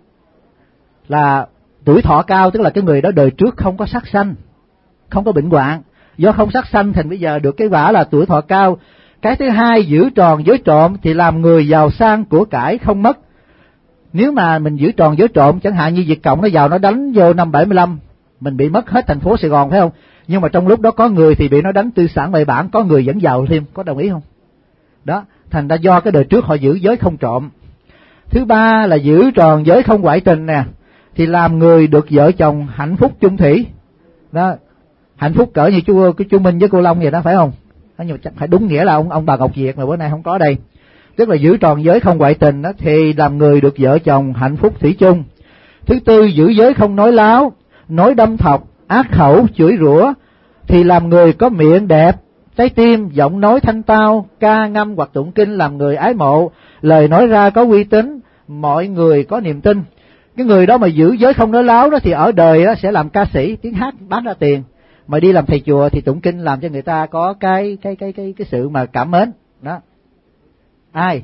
[SPEAKER 1] là tuổi thọ cao, tức là cái người đó đời trước không có sát sanh, không có bệnh hoạn, do không sát sanh thành bây giờ được cái quả là tuổi thọ cao. Cái thứ hai, giữ tròn giới trộm thì làm người giàu sang của cải không mất. Nếu mà mình giữ tròn giới trộm, chẳng hạn như Việt Cộng nó vào nó đánh vô năm 75, mình bị mất hết thành phố Sài Gòn, phải không? Nhưng mà trong lúc đó có người thì bị nó đánh tư sản bại bản, có người vẫn giàu thêm, có đồng ý không? Đó, thành ra do cái đời trước họ giữ giới không trộm. Thứ ba là giữ tròn giới không ngoại tình nè, thì làm người được vợ chồng hạnh phúc chung thủy. Đó, hạnh phúc cỡ như chú Minh với cô Long vậy đó, phải không? Nhưng mà chắc phải đúng nghĩa là ông bà Ngọc Diệt mà bữa nay không có đây. Tức là giữ tròn giới không ngoại tình đó, thì làm người được vợ chồng hạnh phúc thủy chung. Thứ tư, giữ giới không nói láo, nói đâm thọc, ác khẩu, chửi rủa, thì làm người có miệng đẹp, trái tim, giọng nói thanh tao, ca ngâm hoặc tụng kinh làm người ái mộ, lời nói ra có uy tín, mọi người có niềm tin. Cái người đó mà giữ giới không nói láo đó thì ở đời đó sẽ làm ca sĩ, tiếng hát bán ra tiền, mà đi làm thầy chùa thì tụng kinh làm cho người ta có cái sự mà cảm mến. Đó. Ai?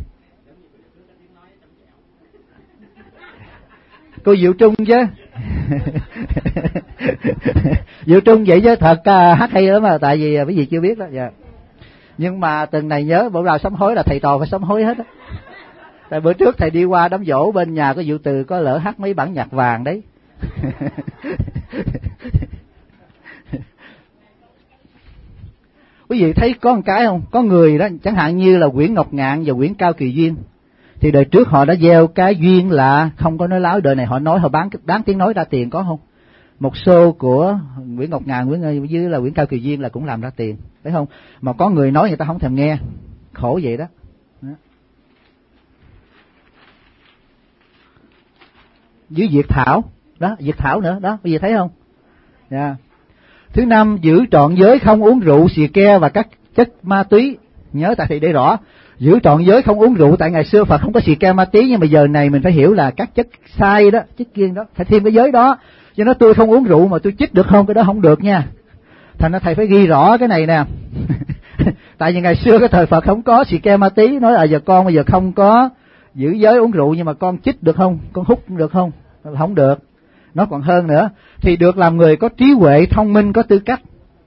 [SPEAKER 1] Cô Diệu Trung chứ. Diệu Trung vậy chứ thật hát hay lắm mà, tại vì cái gì chưa biết đó. Dạ. Nhưng mà từng này nhớ bữa nào sám hối là thầy trò phải sám hối hết á. Tại bữa trước thầy đi qua đám giỗ bên nhà có Diệu Từ có lỡ hát mấy bản nhạc vàng đấy. Quý vị thấy có một cái không? Có người đó, chẳng hạn như là Nguyễn Ngọc Ngạn và Nguyễn Cao Kỳ Duyên, thì đời trước họ đã gieo cái duyên là không có nói láo, đời này họ nói họ bán tiếng nói ra tiền, có không? Một show của Nguyễn Ngọc Ngạn với là Nguyễn Cao Kỳ Duyên là cũng làm ra tiền, phải không? Mà có người nói người ta không thèm nghe, khổ vậy đó. Với Việt Thảo đó, Việt Thảo nữa đó, quý vị thấy không? Yeah. Thứ năm, giữ trọn giới không uống rượu, xì ke và các chất ma túy. Nhớ tại thầy để rõ, giữ trọn giới không uống rượu, tại ngày xưa Phật không có xì ke ma túy, nhưng mà giờ này mình phải hiểu là các chất sai đó, chất kiêng đó, phải thêm cái giới đó. Cho nó tôi không uống rượu mà tôi chích được không? Cái đó không được nha. Thành ra thầy phải ghi rõ cái này nè. Tại vì ngày xưa cái thời Phật không có xì ke ma túy, nói giờ con bây giờ không có giữ giới uống rượu, nhưng mà con chích được không? Con hút được không? Không được. Nó còn hơn nữa, thì được làm người có trí huệ, thông minh, có tư cách.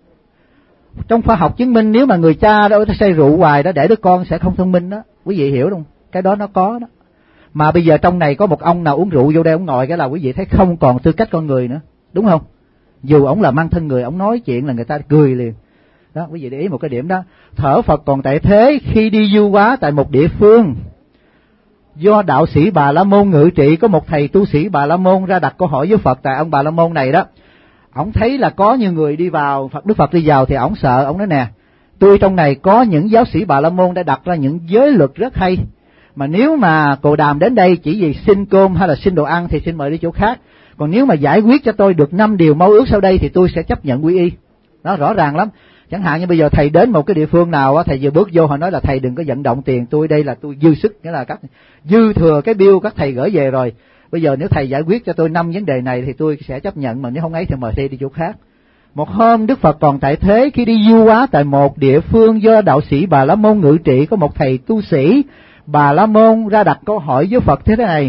[SPEAKER 1] Trong khoa học chứng minh nếu mà người cha đó say rượu hoài đó để đứa con sẽ không thông minh đó, quý vị hiểu không? Cái đó nó có đó. Mà bây giờ trong này có một ông nào uống rượu vô đây ông ngồi cái là quý vị thấy không còn tư cách con người nữa, đúng không? Dù ông là mang thân người, ông nói chuyện là người ta cười liền. Đó, quý vị để ý một cái điểm đó. Thở Phật còn tại thế, khi đi du hóa tại một địa phương, do đạo sĩ Bà La Môn ngự trị, có một thầy tu sĩ Bà La Môn ra đặt câu hỏi với Phật. Tại ông Bà La Môn này đó, ông thấy là có nhiều người đi vào, Đức Phật đi vào thì ông sợ, ông nói nè, tôi trong này có những giáo sĩ Bà La Môn đã đặt ra những giới luật rất hay, mà nếu mà Cồ Đàm đến đây chỉ vì xin cơm hay là xin đồ ăn thì xin mời đi chỗ khác, còn nếu mà giải quyết cho tôi được 5 điều mong ước sau đây thì tôi sẽ chấp nhận quy y. Nó rõ ràng lắm. Chẳng hạn như bây giờ thầy đến một cái địa phương nào, thầy vừa bước vô họ nói là thầy đừng có vận động tiền, tôi đây là tôi dư sức, nghĩa là các dư thừa cái bill các thầy gửi về rồi. Bây giờ nếu thầy giải quyết cho tôi 5 vấn đề này thì tôi sẽ chấp nhận, mà nếu không ấy thì mời thầy đi chỗ khác. Một hôm Đức Phật còn tại thế, khi đi du hóa tại một địa phương do đạo sĩ Bà La Môn ngự trị, có một thầy tu sĩ Bà La Môn ra đặt câu hỏi với Phật thế này: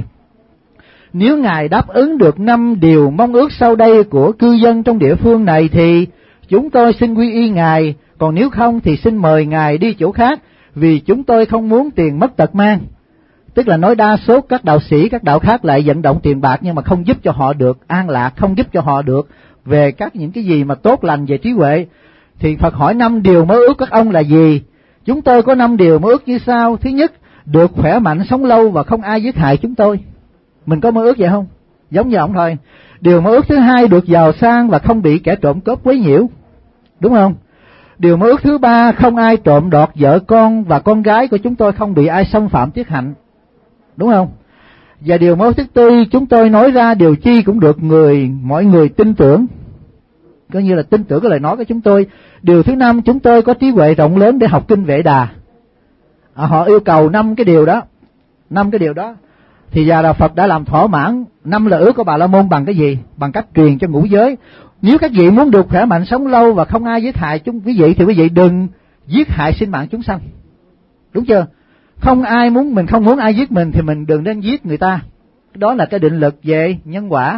[SPEAKER 1] nếu Ngài đáp ứng được 5 điều mong ước sau đây của cư dân trong địa phương này thì chúng tôi xin quy y Ngài, còn nếu không thì xin mời Ngài đi chỗ khác, vì chúng tôi không muốn tiền mất tật mang. Tức là nói đa số các đạo sĩ, các đạo khác lại vận động tiền bạc nhưng mà không giúp cho họ được an lạc, không giúp cho họ được về những cái gì mà tốt lành về trí huệ. Thì Phật hỏi 5 điều mơ ước các ông là gì? Chúng tôi có 5 điều mơ ước như sau. Thứ nhất, được khỏe mạnh, sống lâu và không ai giết hại chúng tôi. Mình có mơ ước vậy không? Giống như ông thôi. Điều mơ ước thứ hai, được giàu sang và không bị kẻ trộm cướp quấy nhiễu. Đúng không? Điều mơ ước thứ ba, không ai trộm đoạt vợ con và con gái của chúng tôi không bị ai xâm phạm tiết hạnh. Đúng không? Và điều mơ ước thứ tư, chúng tôi nói ra điều chi cũng được mọi người tin tưởng. Coi như là tin tưởng cái lời nói của chúng tôi. Điều thứ năm, chúng tôi có trí huệ rộng lớn để học kinh Vệ Đà. Họ yêu cầu 5 cái điều đó. 5 cái điều đó. Thì Già Đà Phật đã làm thỏa mãn 5 lời ước của Bà La Môn bằng cái gì? Bằng cách truyền cho ngũ giới. Nếu các vị muốn được khỏe mạnh, sống lâu và không ai giết hại quý vị thì quý vị đừng giết hại sinh mạng chúng sanh. Đúng chưa? Mình không muốn ai giết mình thì mình đừng nên giết người ta. Đó là cái định lực về nhân quả.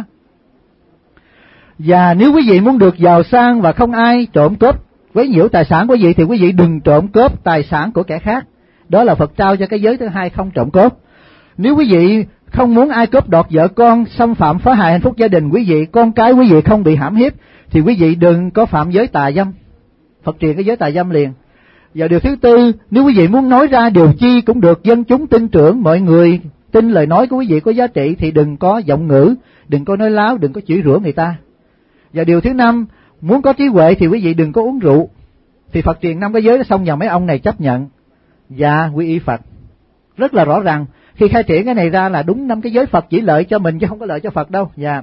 [SPEAKER 1] Và nếu quý vị muốn được giàu sang và không ai trộm cướp quấy nhiễu tài sản của quý vị thì quý vị đừng trộm cướp tài sản của kẻ khác. Đó là Phật trao cho cái giới thứ hai, không trộm cướp. Nếu quý vị không muốn ai cướp đoạt vợ con, xâm phạm phá hại hạnh phúc gia đình quý vị, con cái quý vị không bị hãm hiếp thì quý vị đừng có phạm giới tà dâm. Phật truyền cái giới tà dâm liền. Và điều thứ tư, nếu quý vị muốn nói ra điều chi cũng được dân chúng tin tưởng, mọi người tin lời nói của quý vị có giá trị thì đừng có giọng ngữ, đừng có nói láo, đừng có chửi rủa người ta. Và điều thứ năm, muốn có trí huệ thì quý vị đừng có uống rượu. Thì Phật truyền 5 cái giới đó xong và mấy ông này chấp nhận và quy y Phật. Rất là rõ ràng, khi khai triển cái này ra là đúng 5 cái giới Phật chỉ lợi cho mình chứ không có lợi cho Phật đâu. Và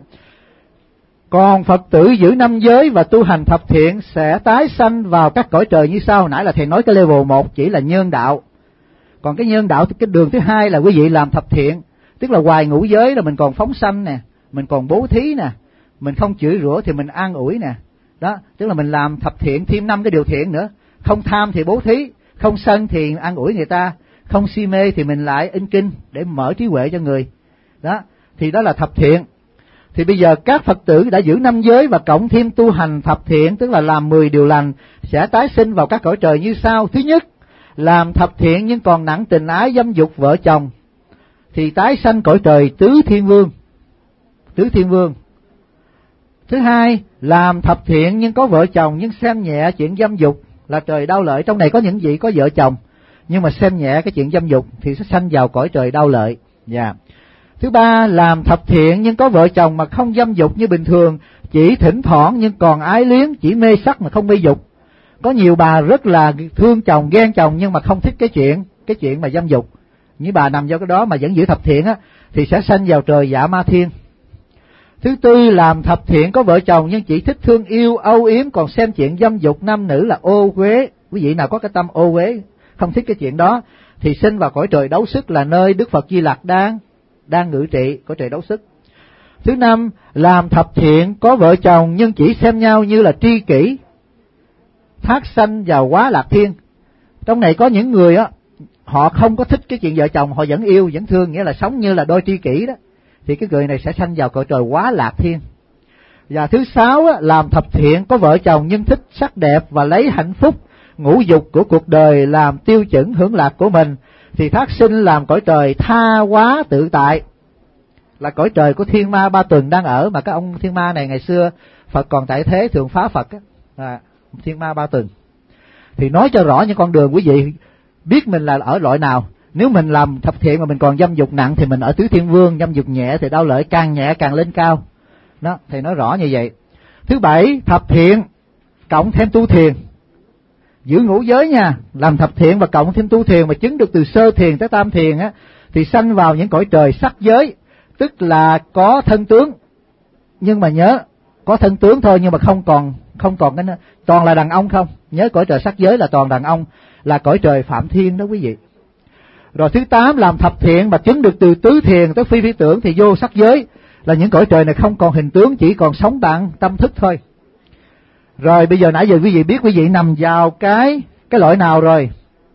[SPEAKER 1] còn Phật tử giữ 5 giới và tu hành thập thiện sẽ tái sanh vào các cõi trời như sau. Nãy là thầy nói cái level 1 chỉ là nhân đạo. Còn cái nhân đạo, cái đường thứ hai là quý vị làm thập thiện. Tức là ngoài ngũ giới là mình còn phóng sanh nè, mình còn bố thí nè, mình không chửi rủa thì mình an ủi nè. Đó, tức là mình làm thập thiện thêm 5 cái điều thiện nữa. Không tham thì bố thí, không sân thì an ủi người ta, không si mê thì mình lại in kinh để mở trí huệ cho người. Đó, thì đó là thập thiện. Thì bây giờ các Phật tử đã giữ 5 giới và cộng thêm tu hành thập thiện, tức là làm 10 điều lành, sẽ tái sinh vào các cõi trời như sau. Thứ nhất, làm thập thiện nhưng còn nặng tình ái dâm dục vợ chồng thì tái sanh cõi trời tứ thiên vương. Tứ thiên vương. Thứ hai, làm thập thiện nhưng có vợ chồng nhưng xem nhẹ chuyện dâm dục là trời đau lợi. Trong này có những vị có vợ chồng nhưng mà xem nhẹ cái chuyện dâm dục thì sẽ sanh vào cõi trời đau lợi. Thứ ba, làm thập thiện nhưng có vợ chồng mà không dâm dục như bình thường, chỉ thỉnh thoảng nhưng còn ái luyến, chỉ mê sắc mà không mê dục. Có nhiều bà rất là thương chồng, ghen chồng nhưng mà không thích cái chuyện mà dâm dục. Những bà nằm vào cái đó mà vẫn giữ thập thiện á thì sẽ sanh vào trời dạ ma thiên. Thứ tư, làm thập thiện có vợ chồng nhưng chỉ thích thương yêu, âu yếm, còn xem chuyện dâm dục nam nữ là ô uế. Quý vị nào có cái tâm ô uế, không thích cái chuyện đó thì sinh vào cõi trời đấu sức là nơi Đức Phật Di Lặc đang ngự trị, cõi trời đấu sức. Thứ năm, làm thập thiện có vợ chồng nhưng chỉ xem nhau như là tri kỷ, thác sanh vào Quá Lạc Thiên. Trong này có những người á, họ không có thích cái chuyện vợ chồng, họ vẫn yêu, vẫn thương, nghĩa là sống như là đôi tri kỷ đó, thì cái người này sẽ sanh vào cõi trời Quá Lạc Thiên. Và thứ sáu á, làm thập thiện có vợ chồng nhưng thích sắc đẹp và lấy hạnh phúc ngũ dục của cuộc đời làm tiêu chuẩn hưởng lạc của mình thì thác sinh làm cõi trời Tha Hóa Tự Tại, là cõi trời của Thiên Ma Ba Tuần đang ở. Mà các ông Thiên Ma này ngày xưa Phật còn tại thế thường phá Phật á, Thiên Ma Ba Tuần. Thì nói cho rõ những con đường quý vị biết mình là ở loại nào. Nếu mình làm thập thiện mà mình còn dâm dục nặng thì mình ở tứ thiên vương, dâm dục nhẹ thì đau lợi, càng nhẹ càng lên cao. Đó, thầy nói rõ như vậy. Thứ bảy, thập thiện cộng thêm tu thiền. Giữ ngũ giới nha, làm thập thiện và cộng thêm tu thiền mà chứng được từ sơ thiền tới tam thiền á thì sanh vào những cõi trời sắc giới, tức là có thân tướng. Nhưng mà nhớ, có thân tướng thôi nhưng mà không còn cái toàn là đàn ông không. Nhớ cõi trời sắc giới là toàn đàn ông, là cõi trời Phạm Thiên đó quý vị. Rồi thứ 8, làm thập thiện mà chứng được từ tứ thiền tới phi phi tưởng thì vô sắc giới, là những cõi trời này không còn hình tướng, chỉ còn sống bằng tâm thức thôi. Rồi bây giờ nãy giờ quý vị biết quý vị nằm vào cái loại nào rồi.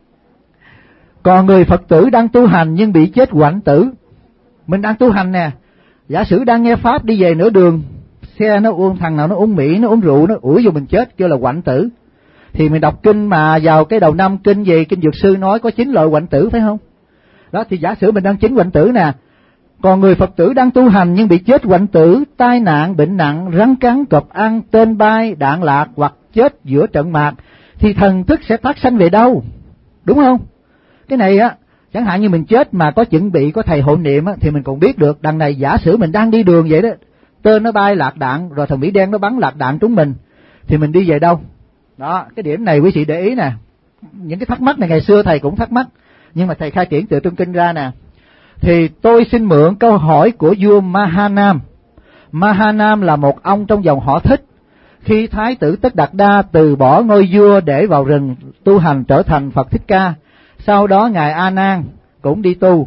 [SPEAKER 1] Còn người Phật tử đang tu hành nhưng bị chết hoạnh tử. Mình đang tu hành nè, giả sử đang nghe pháp đi về nửa đường, xe nó uống, thằng nào nó uống Mỹ, nó uống rượu, nó ủi vô mình chết, kêu là hoạnh tử. Thì mình đọc kinh mà vào cái đầu năm kinh gì, kinh Dược Sư nói có 9 loại hoạnh tử phải không? Đó thì giả sử mình đang chứng hoạnh tử nè, còn người Phật tử đang tu hành nhưng bị chết hoạnh tử, tai nạn, bệnh nặng, rắn cắn, cọp ăn, tên bay, đạn lạc hoặc chết giữa trận mạc, thì thần thức sẽ thác sanh về đâu? Đúng không? Cái này á, chẳng hạn như mình chết mà có chuẩn bị, có thầy hộ niệm á, thì mình còn biết được. Đằng này giả sử mình đang đi đường vậy đó, tên nó bay lạc đạn, rồi thằng Mỹ đen nó bắn lạc đạn trúng mình, thì mình đi về đâu? Đó, cái điểm này quý vị để ý nè. Những cái thắc mắc này ngày xưa thầy cũng thắc mắc, nhưng mà thầy khai triển từ trong kinh ra nè. Thì tôi xin mượn câu hỏi của vua Mahanam. Mahanam là một ông trong dòng họ Thích. Khi Thái tử Tất Đạt Đa từ bỏ ngôi vua để vào rừng tu hành trở thành Phật Thích Ca, sau đó ngài A Nan cũng đi tu,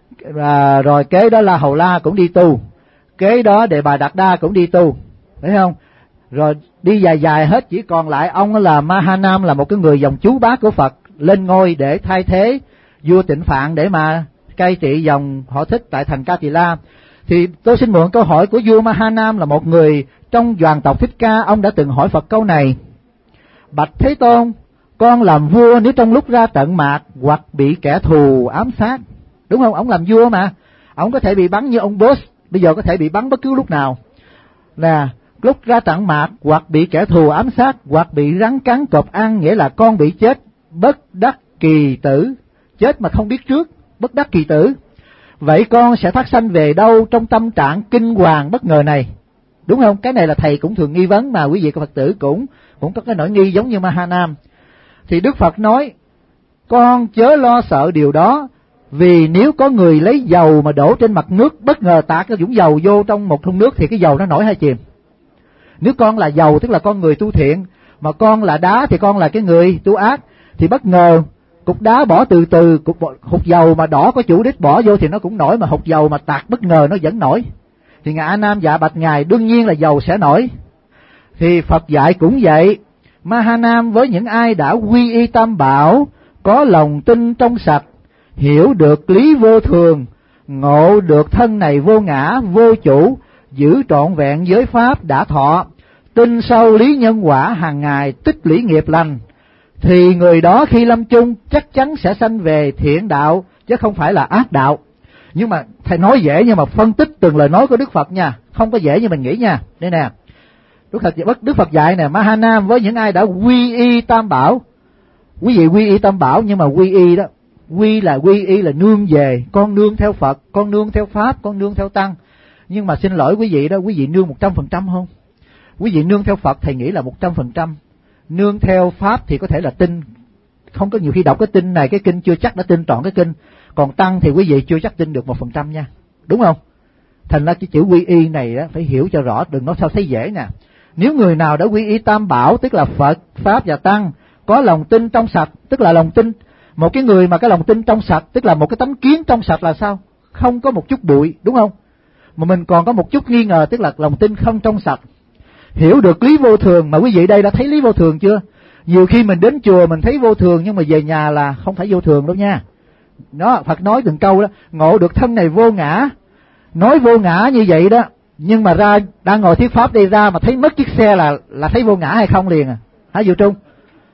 [SPEAKER 1] rồi kế đó là Hầu La cũng đi tu, kế đó Đề Bà Đạt Đa cũng đi tu, thấy không? Rồi đi dài dài hết, chỉ còn lại ông là Mahanam, là một cái người dòng chú bác của Phật lên ngôi để thay thế vua Tịnh Phạn để mà cai trị dòng họ Thích tại thành Ca Tỳ La. Thì tôi xin mượn câu hỏi của vua Mahanam, là một người trong hoàng tộc Thích Ca. Ông đã từng hỏi Phật câu này: bạch Thế Tôn, con làm vua nếu trong lúc ra trận mạc hoặc bị kẻ thù ám sát, đúng không? Ông làm vua mà, ông có thể bị bắn như ông Boss bây giờ có thể bị bắn bất cứ lúc nào. Là lúc ra trận mạc hoặc bị kẻ thù ám sát hoặc bị rắn cắn cọp ăn, nghĩa là con bị chết bất đắc kỳ tử, chết mà không biết trước, bất đắc kỳ tử. Vậy con sẽ thác sanh về đâu trong tâm trạng kinh hoàng bất ngờ này? Đúng không? Cái này là thầy cũng thường nghi vấn, mà quý vị Phật tử cũng có cái nỗi nghi giống như Mahanam. Thì Đức Phật nói: con chớ lo sợ điều đó, vì nếu có người lấy dầu mà đổ trên mặt nước, bất ngờ tạt cái dũng dầu vô trong một thùng nước, thì cái dầu nó nổi hay chìm? Nếu con là dầu tức là con người tu thiện, mà con là đá thì con là cái người tu ác, thì bất ngờ cục đá bỏ từ từ, hột dầu mà đỏ có chủ đích bỏ vô thì nó cũng nổi, mà hột dầu mà tạt bất ngờ nó vẫn nổi. Thì ngài A Nan dạ bạch ngài, đương nhiên là dầu sẽ nổi. Thì Phật dạy cũng vậy. Mahanam với những ai đã quy y Tam Bảo, có lòng tin trong sạch, hiểu được lý vô thường, ngộ được thân này vô ngã vô chủ, giữ trọn vẹn giới pháp đã thọ, tin sâu lý nhân quả, hàng ngày tích lũy nghiệp lành, thì người đó khi lâm chung chắc chắn sẽ sanh về thiện đạo, chứ không phải là ác đạo. Nhưng mà thầy nói dễ, nhưng mà phân tích từng lời nói của Đức Phật nha, không có dễ như mình nghĩ nha. Đây nè, Đức Phật dạy nè: Mahanam với những ai đã quy y Tam Bảo. Quý vị quy y Tam Bảo, nhưng mà quy y đó, quy y là nương về, con nương theo Phật, con nương theo Pháp, con nương theo Tăng. Nhưng mà xin lỗi quý vị đó, quý vị nương 100% không? Quý vị nương theo Phật thầy nghĩ là 100%. Nương theo Pháp thì có thể là tin, không có, nhiều khi đọc cái tin này cái kinh chưa chắc đã tin trọn cái kinh. Còn Tăng thì quý vị chưa chắc tin được 1% nha, đúng không? Thành ra cái chữ quy y này đó phải hiểu cho rõ, đừng nói sao thấy dễ nè. Nếu người nào đã quy y Tam Bảo, tức là Phật, Pháp và Tăng, có lòng tin trong sạch, tức là lòng tin, một cái người mà cái lòng tin trong sạch, tức là một cái tấm kiến trong sạch là sao? Không có một chút bụi, đúng không? Mà mình còn có một chút nghi ngờ, tức là lòng tin không trong sạch. Hiểu được lý vô thường, mà quý vị đây đã thấy lý vô thường chưa? Nhiều khi mình đến chùa mình thấy vô thường, nhưng mà về nhà là không phải vô thường đâu nha. Đó, Phật nói từng câu đó, ngộ được thân này vô ngã. Nói vô ngã như vậy đó, nhưng mà ra đang ngồi thuyết pháp đi ra mà thấy mất chiếc xe là thấy vô ngã hay không liền à? Hả Diệu Trung?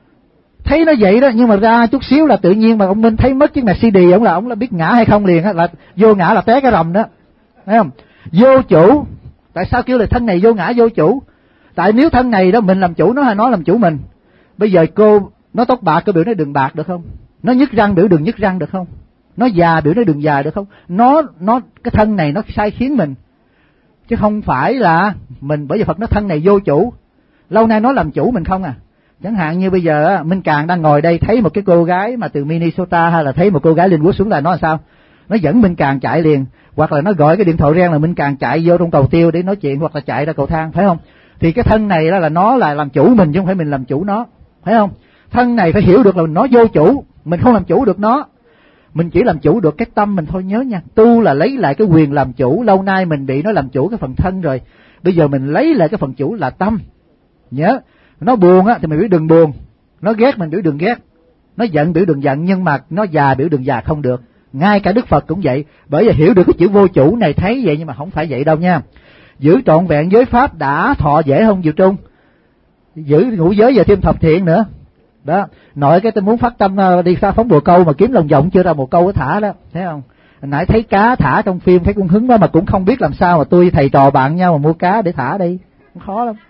[SPEAKER 1] Thấy nó vậy đó, nhưng mà ra chút xíu là tự nhiên mà ông Minh thấy mất chiếc Mercedes, ông là biết ngã hay không liền á, là vô ngã là té cái rầm đó. Thấy không? Vô chủ. Tại sao kêu là thân này vô ngã vô chủ? Tại nếu thân này đó mình làm chủ nó hay nó làm chủ mình? Bây giờ cô nó tóc bạc, cô biểu nó đừng bạc được không? Nó nhức răng biểu đừng nhức răng được không? Nó già biểu nó đừng già được không? Nó cái thân này nó sai khiến mình, chứ không phải là mình. Bởi vì Phật nói thân này vô chủ, lâu nay nó làm chủ mình không à. Chẳng hạn như bây giờ Minh Càng đang ngồi đây, thấy một cái cô gái mà từ Minnesota, hay là thấy một cô gái Linwood xuống là nó làm sao? Nó dẫn Minh Càng chạy liền, hoặc là nó gọi cái điện thoại reng là Minh Càng chạy vô trong cầu tiêu để nói chuyện, hoặc là chạy ra cầu thang, phải không? Thì cái thân này đó là nó là làm chủ mình, chứ không phải mình làm chủ nó, phải không? Thân này phải hiểu được là nó vô chủ, mình không làm chủ được nó, mình chỉ làm chủ được cái tâm mình thôi. Nhớ nha, tu là lấy lại cái quyền làm chủ. Lâu nay mình bị nó làm chủ cái phần thân rồi, bây giờ mình lấy lại cái phần chủ là tâm. Nhớ, nó buồn á thì mình biểu đừng buồn, nó ghét mình biểu đừng ghét, nó giận biểu đừng giận, nhưng mà nó già biểu đừng già không được. Ngay cả Đức Phật cũng vậy, bởi vì hiểu được cái chữ vô chủ này thấy vậy, nhưng mà không phải vậy đâu nha. Giữ trọn vẹn giới pháp đã thọ dễ không Diệu Trung? Giữ ngũ giới giờ thêm thập thiện nữa, Đó, nội cái tôi muốn phát tâm đi xa phóng bồ câu mà kiếm lòng vòng chưa ra bồ câu thả đó, thấy không? Hồi nãy thấy cá thả trong phim, thấy con hứng đó mà cũng không biết làm sao mà tôi thầy trò bạn nhau mà mua cá để thả đi, khó lắm.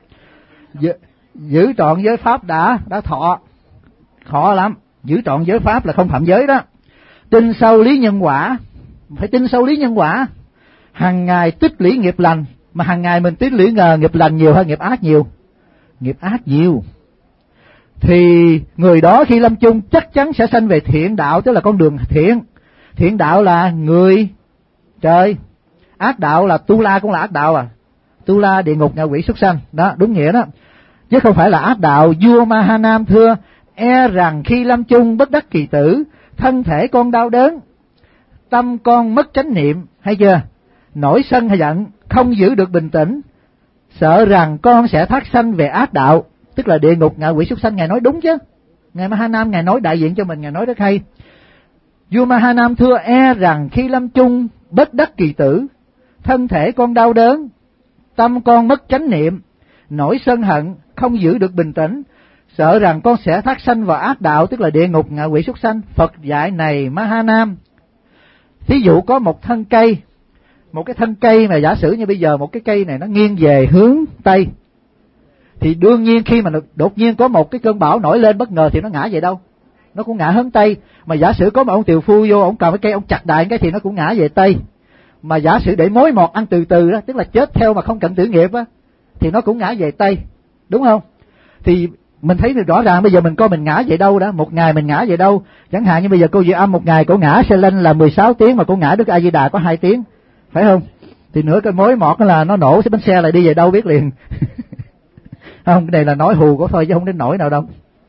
[SPEAKER 1] Giữ trọn giới pháp đã thọ, khó lắm. Giữ trọn giới pháp là không phạm giới đó. Tin sâu lý nhân quả, phải tin sâu lý nhân quả. Hàng ngày tích lũy nghiệp lành, mà hàng ngày mình tích lũy nghiệp lành nhiều hay nghiệp ác nhiều? Nghiệp ác nhiều. Thì người đó khi lâm chung chắc chắn sẽ sanh về thiện đạo, tức là con đường thiện. Thiện đạo là người trời, ác đạo là tu la cũng là ác đạo à. Tu la địa ngục ngạ quỷ súc sanh, đó đúng nghĩa đó, chứ không phải là ác đạo. Vua Mahanam thưa: e rằng khi lâm chung bất đắc kỳ tử, thân thể con đau đớn, tâm con mất chánh niệm, hay chưa? Nổi sân hay giận, không giữ được bình tĩnh, sợ rằng con sẽ thác sanh về ác đạo, tức là địa ngục ngạ quỷ súc sanh. Ngài nói đúng chứ, ngài Mahanam ngài nói đại diện cho mình, ngài nói rất hay. Vua Mahanam thưa: e rằng khi lâm chung bất đắc kỳ tử, thân thể con đau đớn, tâm con mất chánh niệm, nổi sân hận, không giữ được bình tĩnh, sợ rằng con sẽ thác sanh vào ác đạo, tức là địa ngục ngạ quỷ súc sanh. Phật dạy này Mahanam, thí dụ có một thân cây, một cái thân cây mà giả sử như bây giờ một cái cây này nó nghiêng về hướng Tây, thì đương nhiên khi mà đột nhiên có một cái cơn bão nổi lên bất ngờ thì nó ngã về đâu? Nó cũng ngã hướng Tây. Mà giả sử có một ông tiều phu vô, ông cầm cái cây ông chặt đại cái thì nó cũng ngã về Tây. Mà giả sử để mối mọt ăn từ từ đó, tức là chết theo mà không cần tử nghiệp á, thì nó cũng ngã về Tây, đúng không? Thì mình thấy được rõ ràng bây giờ mình coi mình ngã về đâu đó, một ngày mình ngã về đâu. Chẳng hạn như bây giờ cô Diệu Âm một ngày cô ngã xe lên là 16 tiếng mà cô ngã Đức A Di Đà có 2 tiếng, phải không? Thì nửa cái mối mọt là nó nổ cái bánh xe lại đi về đâu biết liền. Không, cái này là nói hù của thôi chứ không đến nổi nào đâu.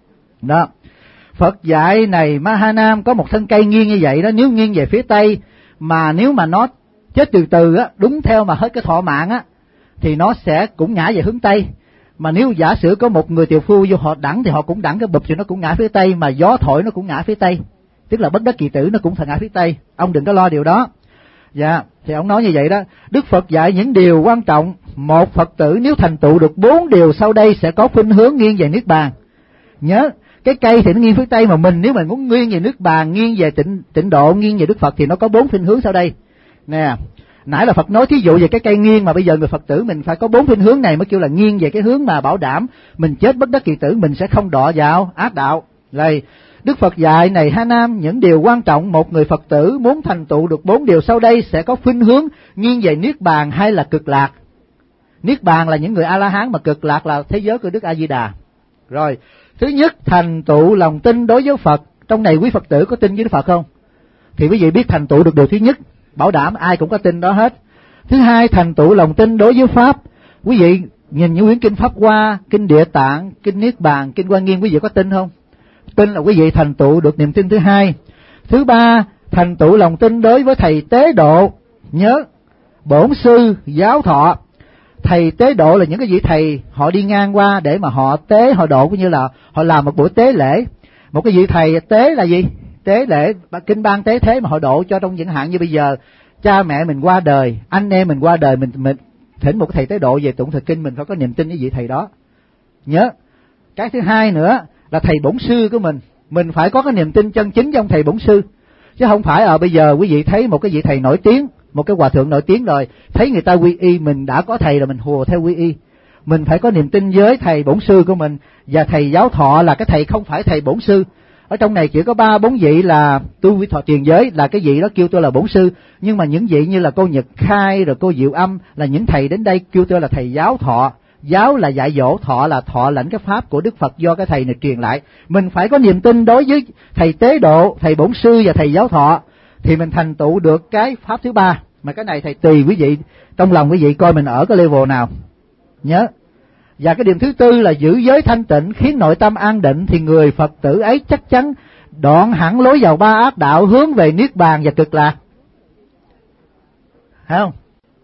[SPEAKER 1] Đó. Phật dạy này Mahanam, có một thân cây nghiêng như vậy đó, nếu nghiêng về phía Tây mà nếu mà nó chết từ từ á, đúng theo mà hết cái thọ mạng á, thì nó sẽ cũng ngã về hướng Tây. Mà nếu giả sử có một người tiều phu vô họ đẳng thì họ cũng đẳng cái bụp thì nó cũng ngã phía Tây, mà gió thổi nó cũng ngã phía Tây, tức là bất đắc kỳ tử nó cũng phải ngã phía Tây. Ông đừng có lo điều đó. Dạ, thì ông nói như vậy đó. Đức Phật dạy những điều quan trọng. Một Phật tử nếu thành tựu được 4 điều sau đây sẽ có khuynh hướng nghiêng về Niết Bàn. Nhớ, cái cây thì nó nghiêng phía Tây, mà mình nếu mình muốn nghiêng về Niết Bàn, nghiêng về tịnh độ, nghiêng về Đức Phật thì nó có 4 khuynh hướng sau đây. Nè, nãy là Phật nói thí dụ về cái cây nghiêng, mà bây giờ người Phật tử mình phải có 4 khuynh hướng này mới kêu là nghiêng về cái hướng mà bảo đảm mình chết bất đắc kỳ tử, mình sẽ không đọa vào ác đạo. Đây, Đức Phật dạy này Ha Nam, những điều quan trọng một người Phật tử muốn thành tựu được 4 điều sau đây sẽ có khuynh hướng nghiêng về Niết Bàn hay là cực lạc. Niết Bàn là những người A-la-hán, mà cực lạc là thế giới của Đức A-di-đà. Rồi, thứ nhất, thành tựu lòng tin đối với Phật. Trong này quý Phật tử có tin với Đức Phật không? Thì quý vị biết thành tựu được điều thứ nhất, bảo đảm ai cũng có tin đó hết. Thứ hai, thành tựu lòng tin đối với Pháp. Quý vị nhìn những quyển kinh Pháp Hoa, kinh Địa Tạng, kinh Niết Bàn, kinh Hoa Nghiêm, quý vị có tin không? Tin là quý vị thành tựu được niềm tin thứ hai. Thứ ba, thành tựu lòng tin đối với thầy tế độ. Nhớ, bổn sư giáo thọ. Thầy tế độ là những cái vị thầy họ đi ngang qua để mà họ tế, họ độ, cũng như là họ làm một buổi tế lễ. Một cái vị thầy tế là gì? Tế lễ, kinh ban tế thế mà họ độ cho, trong những hạn như bây giờ cha mẹ mình qua đời, anh em mình qua đời, mình thỉnh một cái thầy tế độ về tụng thời kinh, mình phải có niềm tin với vị thầy đó. Nhớ, cái thứ hai nữa là thầy bổn sư của mình phải có cái niềm tin chân chính trong thầy bổn sư, chứ không phải bây giờ quý vị thấy một cái vị thầy nổi tiếng, một cái hòa thượng nổi tiếng rồi, thấy người ta quy y, mình đã có thầy rồi mình hùa theo quy y. Mình phải có niềm tin với thầy bổn sư của mình, và thầy giáo thọ là cái thầy không phải thầy bổn sư. Ở trong này chỉ có 3-4 vị là tu vi thọ truyền giới, là cái vị đó kêu tôi là bổn sư, nhưng mà những vị như là cô Nhật Khai rồi cô Diệu Âm là những thầy đến đây kêu tôi là thầy giáo thọ. Giáo là dạy dỗ, thọ là thọ lãnh cái pháp của Đức Phật do cái thầy này truyền lại. Mình phải có niềm tin đối với thầy tế độ, thầy bổn sư và thầy giáo thọ thì mình thành tựu được cái pháp thứ ba. Mà cái này thầy tùy quý vị, trong lòng quý vị coi mình ở cái level nào. Nhớ. Và cái điểm thứ tư là giữ giới thanh tịnh, khiến nội tâm an định, thì người Phật tử ấy chắc chắn đoạn hẳn lối vào 3 ác đạo, hướng về Niết Bàn và cực lạc. Thấy không?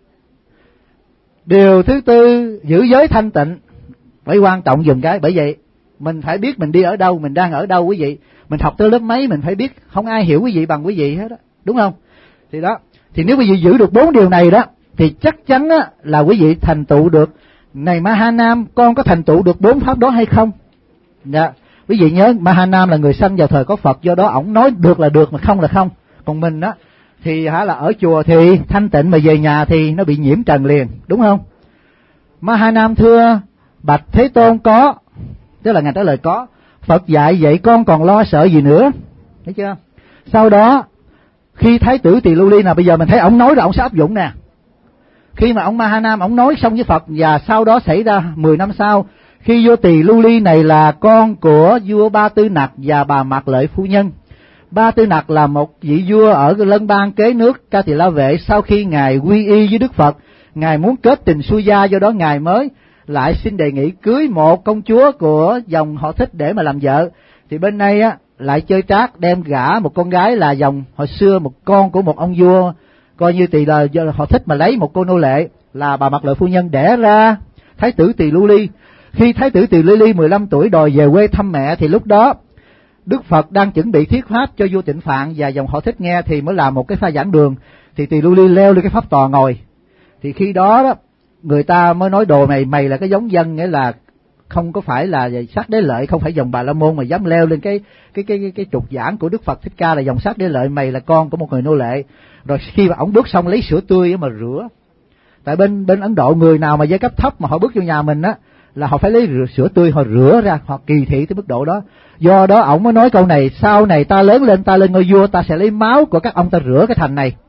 [SPEAKER 1] Điều thứ tư, giữ giới thanh tịnh phải quan trọng dùm cái. Bởi vậy mình phải biết mình đi ở đâu, mình đang ở đâu quý vị. Mình học tới lớp mấy mình phải biết, không ai hiểu quý vị bằng quý vị hết đó, đúng không? Thì đó, thì nếu quý vị giữ được 4 điều này đó thì chắc chắn á, là quý vị thành tựu được. Này Ma Ha Nam, con có thành tựu được 4 pháp đó hay không? Dạ. Quý vị nhớ Mahanam là người sanh vào thời có Phật, do đó ổng nói được là được mà không là không. Còn mình á thì là ở chùa thì thanh tịnh mà về nhà thì nó bị nhiễm trần liền, đúng không? Mahanam thưa bạch Thế Tôn có, tức là Ngài trả lời có. Phật dạy vậy con còn lo sợ gì nữa, thấy chưa? Sau đó khi Thái tử Tỳ Lưu Ly nào, bây giờ mình thấy ổng nói rồi ổng sẽ áp dụng nè. Khi mà ông Mahanam ổng nói xong với Phật, và sau đó xảy ra 10 năm sau, khi vua Tỳ Lưu Ly này là con của vua Ba Tư Nặc và bà Mạc Lợi phu nhân. Ba Tư Nặc là một vị vua ở Lân Bang kế nước Ca Tỳ La Vệ. Sau khi ngài quy y với Đức Phật, ngài muốn kết tình xuôi gia, do đó ngài mới lại xin đề nghị cưới một công chúa của dòng họ Thích để mà làm vợ. Thì bên này á lại chơi trác, đem gả một con gái là dòng hồi xưa, một con của một ông vua coi như Tỳ là họ Thích, mà lấy một cô nô lệ là bà Mạc Lợi phu nhân đẻ ra Thái tử Tỳ Lưu Ly. Khi Thái tử Tỳ Lưu Ly 15 tuổi đòi về quê thăm mẹ, thì lúc đó Đức Phật đang chuẩn bị thuyết pháp cho vua Tịnh Phạn và dòng họ Thích nghe, thì mới làm một cái pha giảng đường. Thì Tỳ Lưu Ly leo lên cái pháp tòa ngồi. Thì khi đó người ta mới nói đồ mày là cái giống dân, nghĩa là không có phải là Sát Đế Lợi, không phải dòng Bà La Môn mà dám leo lên cái trục giảng của Đức Phật Thích Ca là dòng Sát Đế Lợi, mày là con của một người nô lệ. Rồi khi mà ổng bước xong lấy sữa tươi mà rửa. Tại bên Ấn Độ, người nào mà giai cấp thấp mà họ bước vô nhà mình á là họ phải lấy sữa tươi họ rửa ra, họ kỳ thị tới mức độ đó. Do đó ổng mới nói câu này: sau này ta lớn lên, ta lên ngôi vua, ta sẽ lấy máu của các ông ta rửa cái thành này.